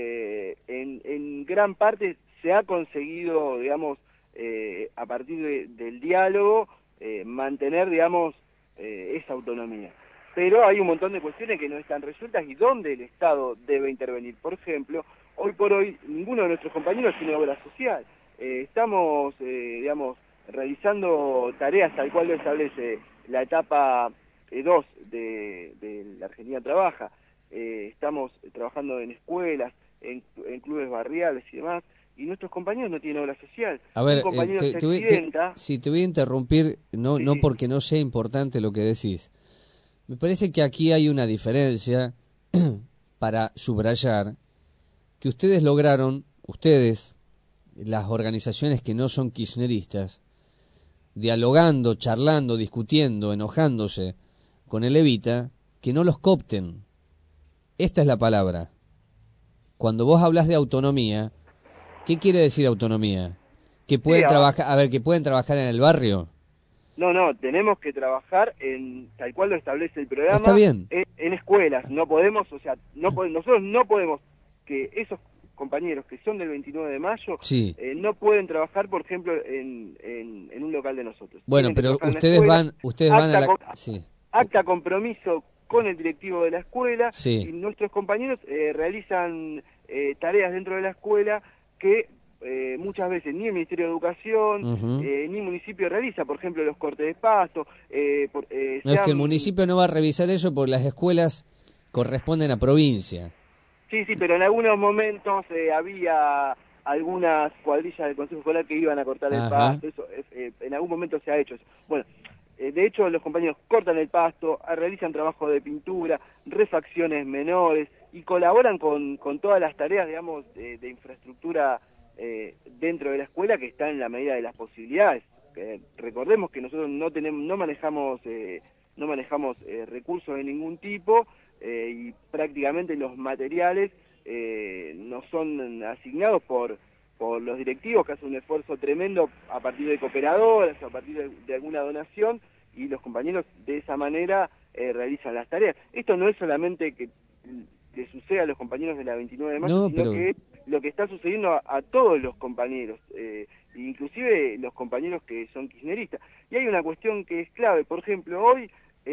en gran parte, se ha conseguido, digamos, a partir del diálogo, mantener, digamos, esa autonomía. Pero hay un montón de cuestiones que no están resueltas y donde el Estado debe intervenir. Por ejemplo, hoy por hoy ninguno de nuestros compañeros tiene obra social. Estamos, digamos, realizando tareas tal cual lo establece la etapa 2 de la Argentina Trabaja. Estamos trabajando en escuelas, en clubes barriales y demás, y nuestros compañeros no tienen obra social. A ver, un compañero se accidenta. si te voy a interrumpir, no Sí, no sí. porque no sea importante lo que decís. Me parece que aquí hay una diferencia para subrayar que ustedes lograron, las organizaciones que no son kirchneristas, dialogando, charlando, discutiendo, enojándose con el Evita, que no los coopten. Esta es la palabra. Cuando vos hablas de autonomía, ¿qué quiere decir autonomía? ¿Que pueden trabajar, que pueden trabajar en el barrio? No, tenemos que trabajar en tal cual lo establece el programa. Está bien. En escuelas. No podemos, o sea, nosotros no podemos que esos compañeros que son del 29 de mayo Sí. No pueden trabajar, por ejemplo, en un local de nosotros. Bueno, Tienen que pero trabajar en la ustedes escuela. van a la... Acta Sí. acta compromiso con el directivo de la escuela, Sí. y nuestros compañeros realizan tareas dentro de la escuela que muchas veces ni el Ministerio de Educación Ujú. ni el municipio realiza, por ejemplo, los cortes de pasto. No, es que el municipio no va a revisar eso porque las escuelas corresponden a provincia. Sí, pero en algunos momentos había algunas cuadrillas del Consejo Escolar que iban a cortar el Ajá. pasto. Eso, en algún momento se ha hecho eso. Bueno, de hecho los compañeros cortan el pasto, realizan trabajo de pintura, refacciones menores y colaboran con todas las tareas, digamos, de infraestructura dentro de la escuela, que está en la medida de las posibilidades. Recordemos que nosotros no manejamos no manejamos recursos de ningún tipo y prácticamente los materiales nos son asignados por los directivos, que hacen un esfuerzo tremendo a partir de cooperadoras, a partir de alguna donación, y los compañeros de esa manera realizan las tareas. Esto no es solamente que le sucede a los compañeros de la 29 de mayo, sino que es lo que está sucediendo a todos los compañeros, inclusive los compañeros que son kirchneristas. Y hay una cuestión que es clave, por ejemplo, hoy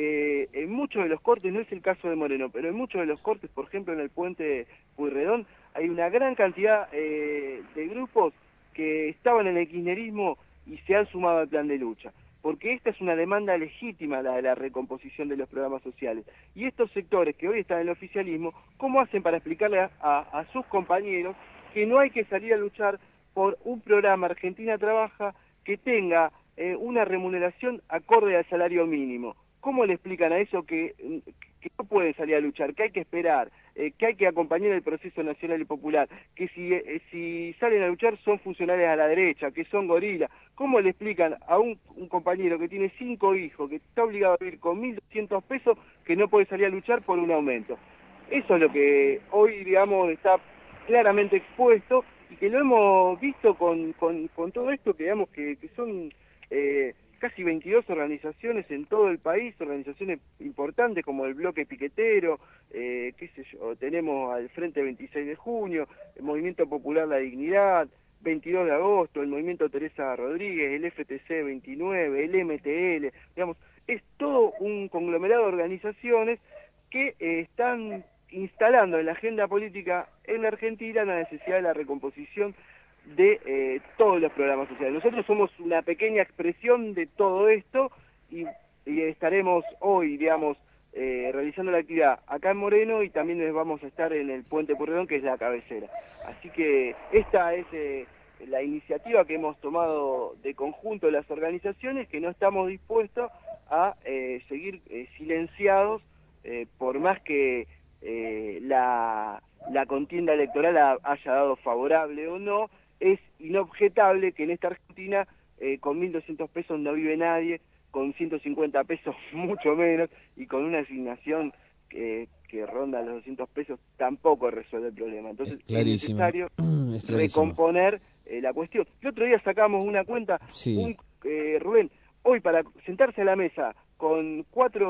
en muchos de los cortes, no es el caso de Moreno, pero en muchos de los cortes, por ejemplo en el puente Pueyrredón, hay una gran cantidad de grupos que estaban en el kirchnerismo y se han sumado al plan de lucha, porque esta es una demanda legítima, la de la recomposición de los programas sociales. Y estos sectores que hoy están en el oficialismo, ¿cómo hacen para explicarle a sus compañeros que no hay que salir a luchar por un programa Argentina Trabaja que tenga una remuneración acorde al salario mínimo? ¿Cómo le explican a eso que no pueden salir a luchar, que hay que esperar, que hay que acompañar el proceso nacional y popular, que si salen a luchar son funcionarios a la derecha, que son gorilas? ¿Cómo le explican a un compañero que tiene 5 hijos, que está obligado a vivir con 1.200 pesos, que no puede salir a luchar por un aumento? Eso es lo que hoy, digamos, está claramente expuesto y que lo hemos visto con todo esto, que digamos que son casi 22 organizaciones en todo el país, organizaciones importantes como el Bloque Piquetero, qué sé yo, tenemos al Frente 26 de Junio, el Movimiento Popular La Dignidad, 22 de agosto, el Movimiento Teresa Rodríguez, el FTC 29, el MTL, digamos, es todo un conglomerado de organizaciones que están instalando en la agenda política en la Argentina la necesidad de la recomposición de todos los programas sociales. Nosotros somos una pequeña expresión de todo esto y estaremos hoy, digamos, realizando la actividad acá en Moreno, y también les vamos a estar en el Puente Pueyrredón, que es la cabecera. Así que esta es la iniciativa que hemos tomado de conjunto las organizaciones, que no estamos dispuestos a seguir silenciados por más que la contienda electoral haya dado favorable o no. Es inobjetable que en esta Argentina con 1.200 pesos no vive nadie, con 150 pesos mucho menos, y con una asignación que ronda los 200 pesos tampoco resuelve el problema. Entonces es necesario recomponer la cuestión. El otro día sacamos una cuenta, Rubén, hoy para sentarse a la mesa con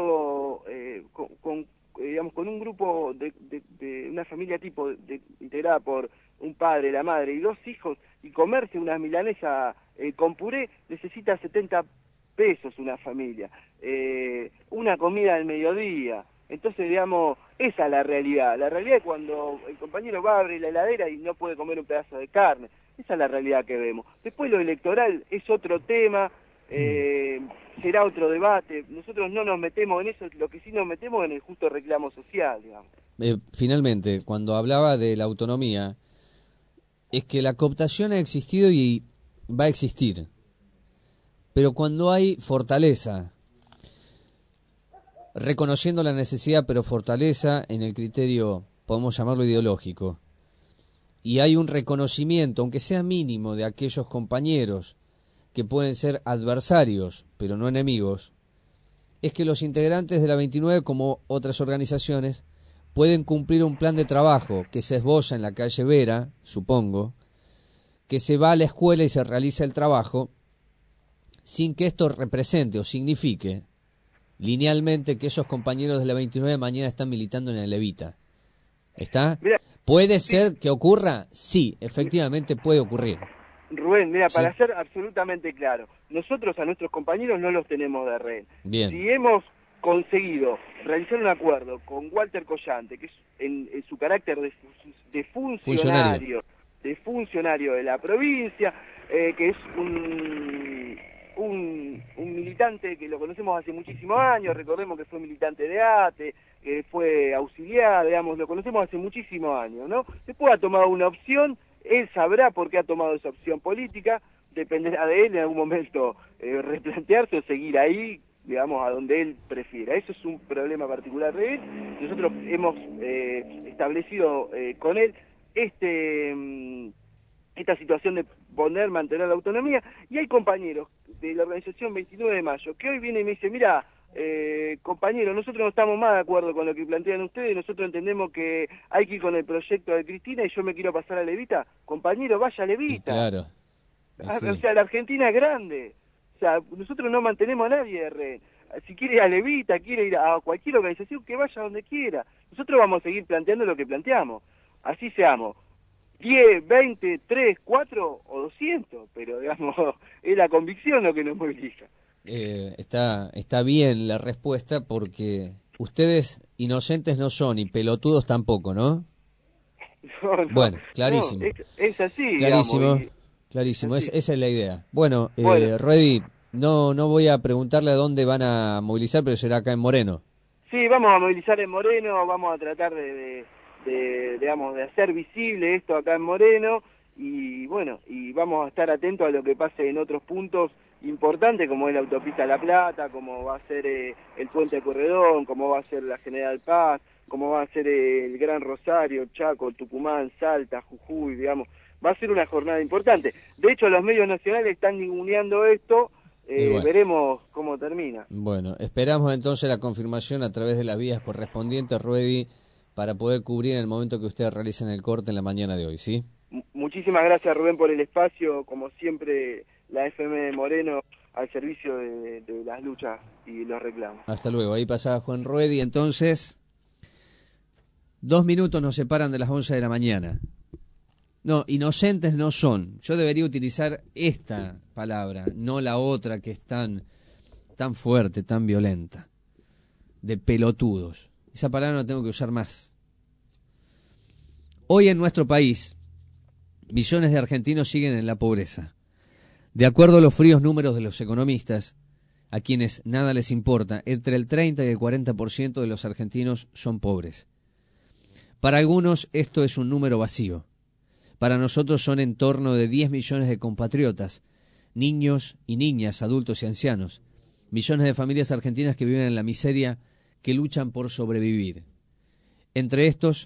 digamos, con un grupo de una familia tipo integrada por un padre, la madre y 2 hijos, y comerse una milanesa con puré, necesita 70 pesos una familia, una comida al mediodía. Entonces, digamos, esa es la realidad. La realidad es cuando el compañero va a abrir la heladera y no puede comer un pedazo de carne. Esa es la realidad que vemos. Después lo electoral es otro tema, será otro debate. Nosotros no nos metemos en eso, lo que sí nos metemos en el justo reclamo social, digamos. Finalmente, cuando hablaba de la autonomía, es que la cooptación ha existido y va a existir. Pero cuando hay fortaleza, reconociendo la necesidad, pero fortaleza en el criterio, podemos llamarlo ideológico, y hay un reconocimiento, aunque sea mínimo, de aquellos compañeros que pueden ser adversarios, pero no enemigos, es que los integrantes de la 29, como otras organizaciones, pueden cumplir un plan de trabajo que se esboza en la calle Vera, supongo, que se va a la escuela y se realiza el trabajo, sin que esto represente o signifique linealmente que esos compañeros de la 29 mañana están militando en el Levita. ¿Está? ¿Puede ser que ocurra? Sí, efectivamente puede ocurrir. Rubén, mira, para ser absolutamente claro, nosotros a nuestros compañeros no los tenemos de rehén. Bien. Si hemos conseguido realizar un acuerdo con Walter Collante, que es en su carácter de funcionario de la provincia, que es un militante que lo conocemos hace muchísimos años, recordemos que fue militante de ATE, que fue auxiliar, digamos, lo conocemos hace muchísimos años, ¿no? Después ha tomado una opción, él sabrá por qué ha tomado esa opción política, dependerá de él en algún momento replantearse o seguir ahí, digamos, a donde él prefiera. Eso es un problema particular de él. Nosotros hemos establecido con él esta situación de mantener la autonomía, y hay compañeros de la organización 29 de mayo que hoy vienen y me dicen, mira, compañeros, nosotros no estamos más de acuerdo con lo que plantean ustedes, nosotros entendemos que hay que ir con el proyecto de Cristina y yo me quiero pasar a Levita. Compañero, vaya a Levita. Claro. Sí. O sea, la Argentina es grande. O sea, nosotros no mantenemos a nadie de rehén. Si quiere ir a Levita, quiere ir a cualquier organización, que vaya donde quiera. Nosotros vamos a seguir planteando lo que planteamos. Así seamos 10, 20, 3, 4 o 200, pero digamos, es la convicción lo que nos moviliza. Está bien la respuesta porque ustedes inocentes no son y pelotudos tampoco, ¿no? No, bueno, clarísimo. No, es así, clarísimo, digamos, clarísimo. Esa es la idea. Bueno, Ruedi, no voy a preguntarle a dónde van a movilizar, pero será acá en Moreno. Sí, vamos a movilizar en Moreno, vamos a tratar de hacer visible esto acá en Moreno y bueno, y vamos a estar atentos a lo que pase en otros puntos importantes como es la autopista La Plata, como va a ser el puente de Corredón, como va a ser la General Paz, como va a ser el Gran Rosario, Chaco, Tucumán, Salta, Jujuy, digamos, va a ser una jornada importante. De hecho, los medios nacionales están ninguneando esto. Bueno, veremos cómo termina. Bueno, esperamos entonces la confirmación a través de las vías correspondientes, Ruedi, para poder cubrir en el momento que ustedes realicen el corte en la mañana de hoy, ¿sí? Muchísimas gracias, Rubén, por el espacio. Como siempre, la FM de Moreno al servicio de las luchas y los reclamos. Hasta luego. Ahí pasaba Juan Ruedi. Entonces, 2 minutos nos separan de las 11 de la mañana. No, inocentes no son. Yo debería utilizar esta palabra, no la otra que es tan fuerte, tan violenta. De pelotudos. Esa palabra no tengo que usar más. Hoy en nuestro país, millones de argentinos siguen en la pobreza. De acuerdo a los fríos números de los economistas, a quienes nada les importa, entre el 30 y el 40% de los argentinos son pobres. Para algunos esto es un número vacío. Para nosotros son en torno de 10 millones de compatriotas, niños y niñas, adultos y ancianos, millones de familias argentinas que viven en la miseria, que luchan por sobrevivir. Entre estos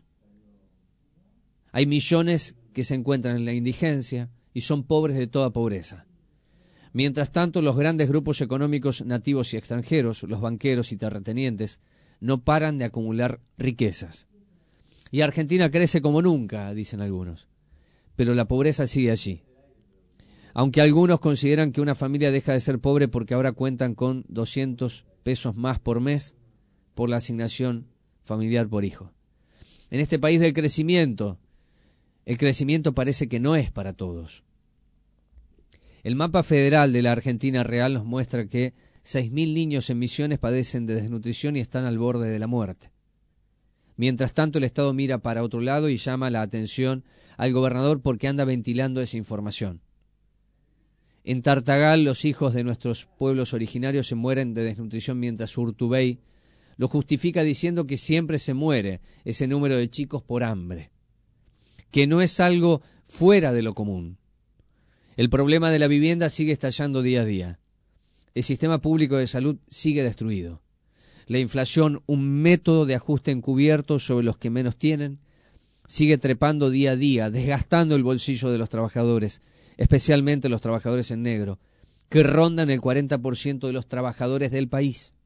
hay millones que se encuentran en la indigencia y son pobres de toda pobreza. Mientras tanto, los grandes grupos económicos nativos y extranjeros, los banqueros y terratenientes, no paran de acumular riquezas. Y Argentina crece como nunca, dicen algunos. Pero la pobreza sigue allí. Aunque algunos consideran que una familia deja de ser pobre porque ahora cuentan con 200 pesos más por mes por la asignación familiar por hijo. En este país del crecimiento, el crecimiento parece que no es para todos. El mapa federal de la Argentina real nos muestra que 6.000 niños en Misiones padecen de desnutrición y están al borde de la muerte. Mientras tanto, el Estado mira para otro lado y llama la atención al gobernador porque anda ventilando esa información. En Tartagal, los hijos de nuestros pueblos originarios se mueren de desnutrición, mientras Urtubey lo justifica diciendo que siempre se muere ese número de chicos por hambre, que no es algo fuera de lo común. El problema de la vivienda sigue estallando día a día. El sistema público de salud sigue destruido. La inflación, un método de ajuste encubierto sobre los que menos tienen, sigue trepando día a día, desgastando el bolsillo de los trabajadores, especialmente los trabajadores en negro, que rondan el 40% de los trabajadores del país.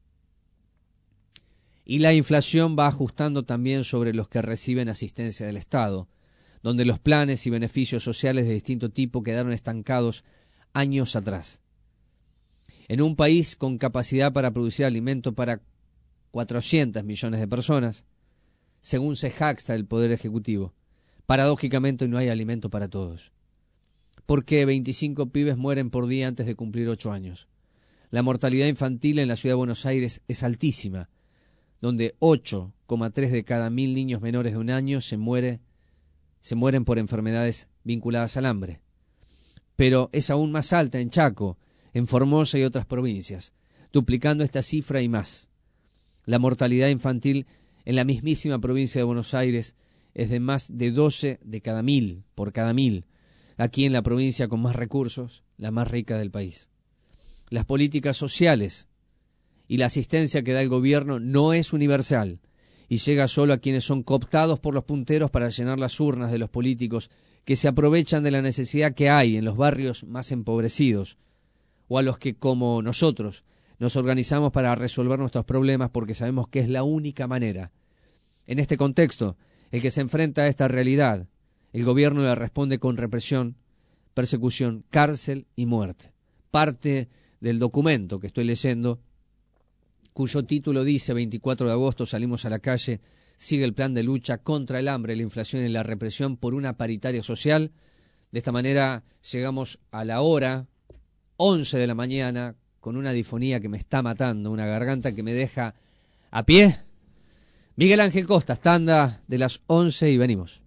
Y la inflación va ajustando también sobre los que reciben asistencia del Estado, donde los planes y beneficios sociales de distinto tipo quedaron estancados años atrás. En un país con capacidad para producir alimento para 400 millones de personas, según se jacta el Poder Ejecutivo, paradójicamente no hay alimento para todos. ¿Por qué 25 pibes mueren por día antes de cumplir 8 años? La mortalidad infantil en la ciudad de Buenos Aires es altísima, donde 8,3 de cada 1.000 niños menores de 1 año se mueren por enfermedades vinculadas al hambre. Pero es aún más alta en Chaco, en Formosa y otras provincias, duplicando esta cifra y más. La mortalidad infantil en la mismísima provincia de Buenos Aires es de más de 12 de cada 1.000, por cada 1.000, aquí en la provincia con más recursos, la más rica del país. Las políticas sociales y la asistencia que da el gobierno no es universal y llega solo a quienes son cooptados por los punteros para llenar las urnas de los políticos que se aprovechan de la necesidad que hay en los barrios más empobrecidos, o a los que, como nosotros, nos organizamos para resolver nuestros problemas porque sabemos que es la única manera. En este contexto, el que se enfrenta a esta realidad, el gobierno le responde con represión, persecución, cárcel y muerte. Parte del documento que estoy leyendo, cuyo título dice 24 de agosto salimos a la calle, sigue el plan de lucha contra el hambre, la inflación y la represión por una paritaria social. De esta manera llegamos a la hora 11 de la mañana con una difonía que me está matando, una garganta que me deja a pie. Miguel Ángel Costas, tanda de las 11 y venimos.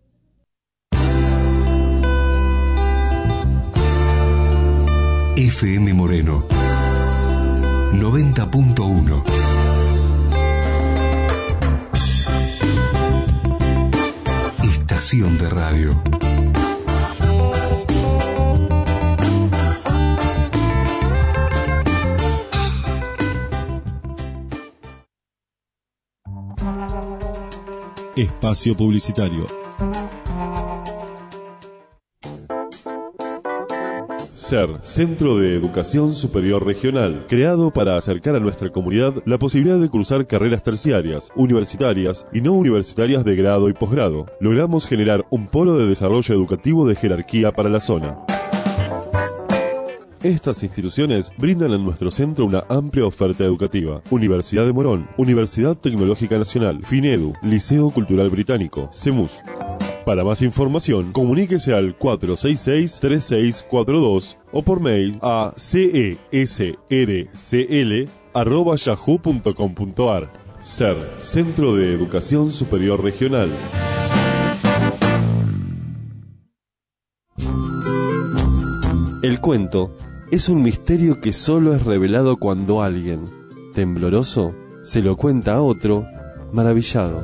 FM Moreno 90.1. Estación de radio. Espacio publicitario. SER, Centro de Educación Superior Regional, creado para acercar a nuestra comunidad la posibilidad de cursar carreras terciarias, universitarias y no universitarias de grado y posgrado. Logramos generar un polo de desarrollo educativo de jerarquía para la zona. Estas instituciones brindan en nuestro centro una amplia oferta educativa. Universidad de Morón, Universidad Tecnológica Nacional, FINEDU, Liceo Cultural Británico, CEMUS. Para más información, comuníquese al 466-3642 o por mail a cesrcl@yahoo.com.ar. SER, Centro de Educación Superior Regional. El cuento es un misterio que solo es revelado cuando alguien, tembloroso, se lo cuenta a otro, maravillado.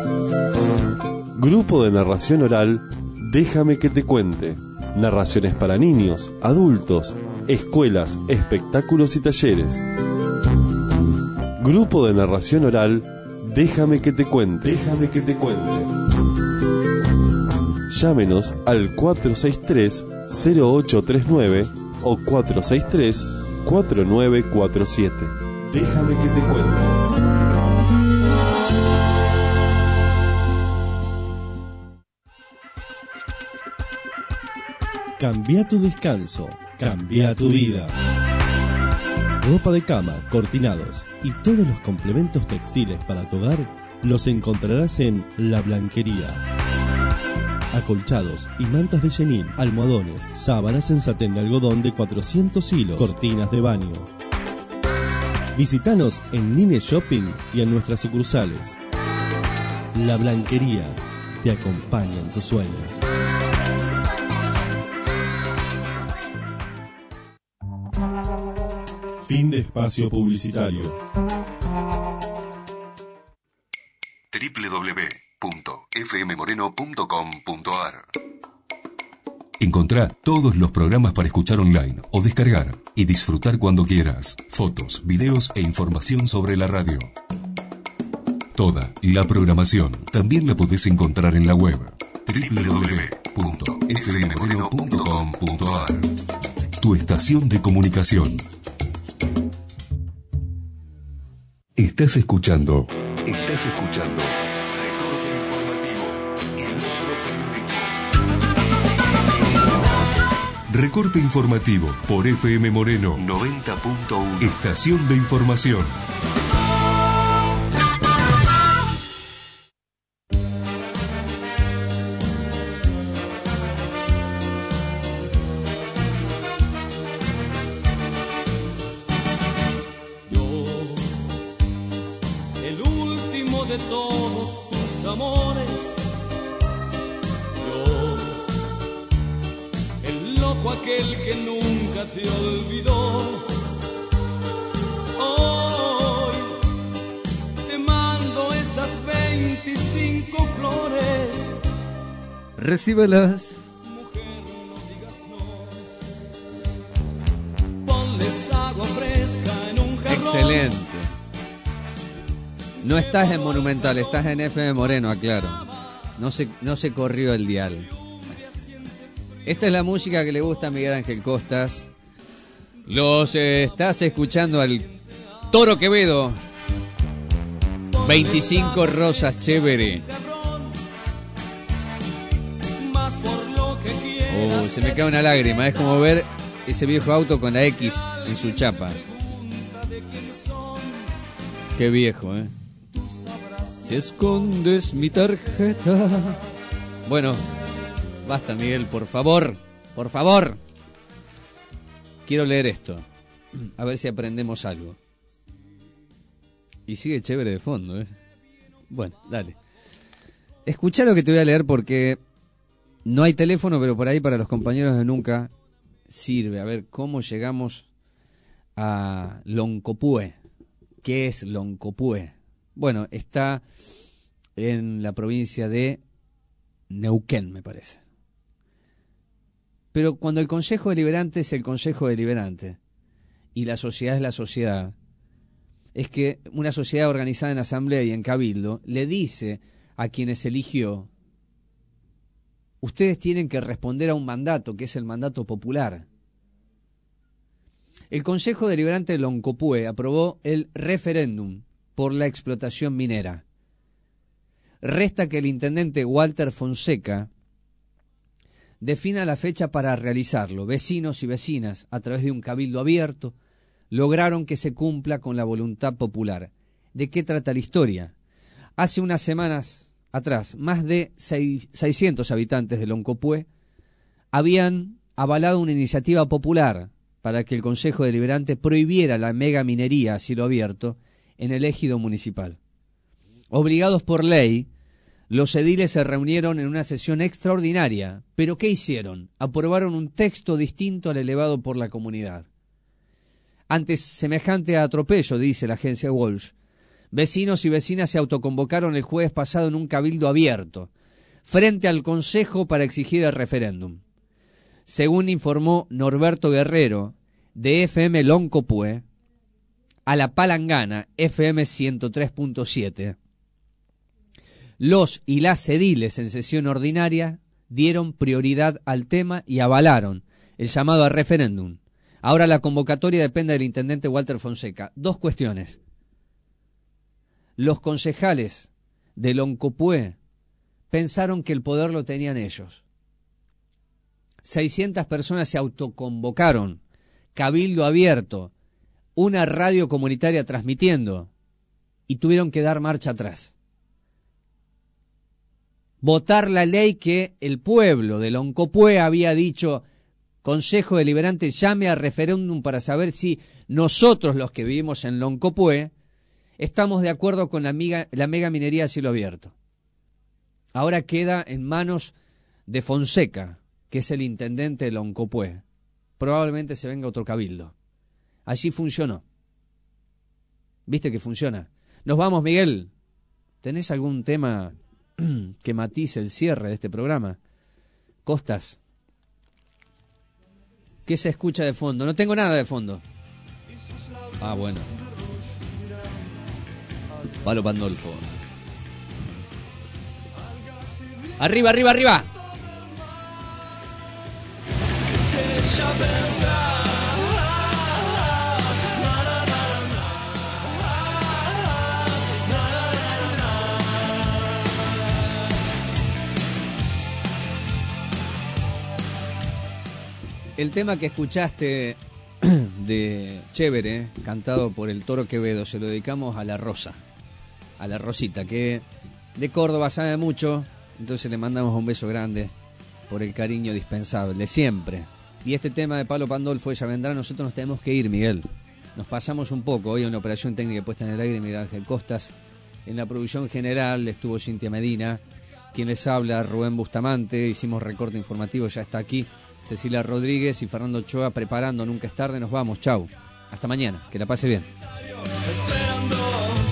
Grupo de narración oral, Déjame que te cuente. Narraciones para niños, adultos, escuelas, espectáculos y talleres. Grupo de narración oral, Déjame que te cuente. Déjame que te cuente. Llámenos al 463-0839 o 463-4947. Déjame que te cuente. Cambia tu descanso, cambia tu vida. Ropa de cama, cortinados y todos los complementos textiles para tu hogar los encontrarás en La Blanquería. Acolchados y mantas de chenín, almohadones, sábanas en satén de algodón de 400 hilos, cortinas de baño. Visítanos en Nine Shopping y en nuestras sucursales. La Blanquería te acompaña en tus sueños. Fin de espacio publicitario. www.fmmoreno.com.ar. Encontrá todos los programas para escuchar online o descargar y disfrutar cuando quieras. Fotos, videos e información sobre la radio. Toda la programación también la podés encontrar en la web www.fmmoreno.com.ar. Tu estación de comunicación. Estás escuchando. Recorte informativo por FM Moreno 90.1. Estación de información. El último de todos tus amores. Yo, el loco aquel que nunca te olvidó. Hoy te mando estas 25 flores. Recíbelas. Mujer, no digas no. Ponles agua fresca en un jarrón. Excelente. No estás en Monumental, estás en FM Moreno, aclaro. No se corrió el dial. Esta es la música que le gusta a Miguel Ángel Costas. Los estás escuchando al Toro Quevedo. 25 rosas chévere. Se me cae una lágrima. Es como ver ese viejo auto con la X en su chapa. Qué viejo, ¿eh? Si escondes mi tarjeta. Bueno, basta, Miguel, por favor. Por favor. Quiero leer esto. A ver si aprendemos algo. Y sigue chévere de fondo, ¿eh? Bueno, dale. Escuchá lo que te voy a leer porque no hay teléfono, pero por ahí para los compañeros de Nunca sirve. A ver, ¿cómo llegamos a Loncopue? ¿Qué es Loncopue? Bueno, está en la provincia de Neuquén, me parece. Pero cuando el Consejo Deliberante es el Consejo Deliberante y la sociedad es la sociedad, es que una sociedad organizada en asamblea y en cabildo le dice a quienes eligió: ustedes tienen que responder a un mandato, que es el mandato popular. El Consejo Deliberante de Loncopue aprobó el referéndum por la explotación minera. Resta que el intendente Walter Fonseca defina la fecha para realizarlo. Vecinos y vecinas, a través de un cabildo abierto, lograron que se cumpla con la voluntad popular. ¿De qué trata la historia? Hace unas semanas atrás, más de 600 habitantes de Loncopue habían avalado una iniciativa popular para que el Consejo Deliberante prohibiera la mega minería a cielo abierto en el ejido municipal. Obligados por ley, los ediles se reunieron en una sesión extraordinaria, pero ¿qué hicieron? Aprobaron un texto distinto al elevado por la comunidad. Ante semejante atropello, dice la agencia Walsh, vecinos y vecinas se autoconvocaron el jueves pasado en un cabildo abierto, frente al Consejo para exigir el referéndum. Según informó Norberto Guerrero, de FM Loncopue, a La Palangana, FM 103.7, los y las ediles en sesión ordinaria dieron prioridad al tema y avalaron el llamado a referéndum. Ahora la convocatoria depende del intendente Walter Fonseca. Dos cuestiones. Los concejales de Loncopue pensaron que el poder lo tenían ellos. 600 personas se autoconvocaron, cabildo abierto, una radio comunitaria transmitiendo, y tuvieron que dar marcha atrás. Votar la ley que el pueblo de Loncopue había dicho: Consejo Deliberante, llame a referéndum para saber si nosotros, los que vivimos en Loncopue, estamos de acuerdo con la mega minería a cielo abierto. Ahora queda en manos de Fonseca, que es el intendente de Loncopue. Probablemente se venga otro cabildo. Allí funcionó. ¿Viste que funciona? Nos vamos, Miguel. ¿Tenés algún tema que matice el cierre de este programa? Costas. ¿Qué se escucha de fondo? No tengo nada de fondo. Ah, bueno. Palo Pandolfo. Arriba, arriba, arriba. El tema que escuchaste de Chévere, cantado por el Toro Quevedo, se lo dedicamos a la Rosa, a la Rosita, que de Córdoba sabe mucho, entonces le mandamos un beso grande por el cariño dispensable, siempre. Y este tema de Palo Pandolfo, ella vendrá, nosotros nos tenemos que ir, Miguel. Nos pasamos un poco, hoy en la operación técnica puesta en el aire, Miguel Ángel Costas. En la producción general estuvo Cintia Medina, quien les habla, Rubén Bustamante, hicimos recorte informativo, ya está aquí Cecilia Rodríguez y Fernando Ochoa preparando Nunca es tarde. Nos vamos, chau, hasta mañana, que la pase bien. Esperando.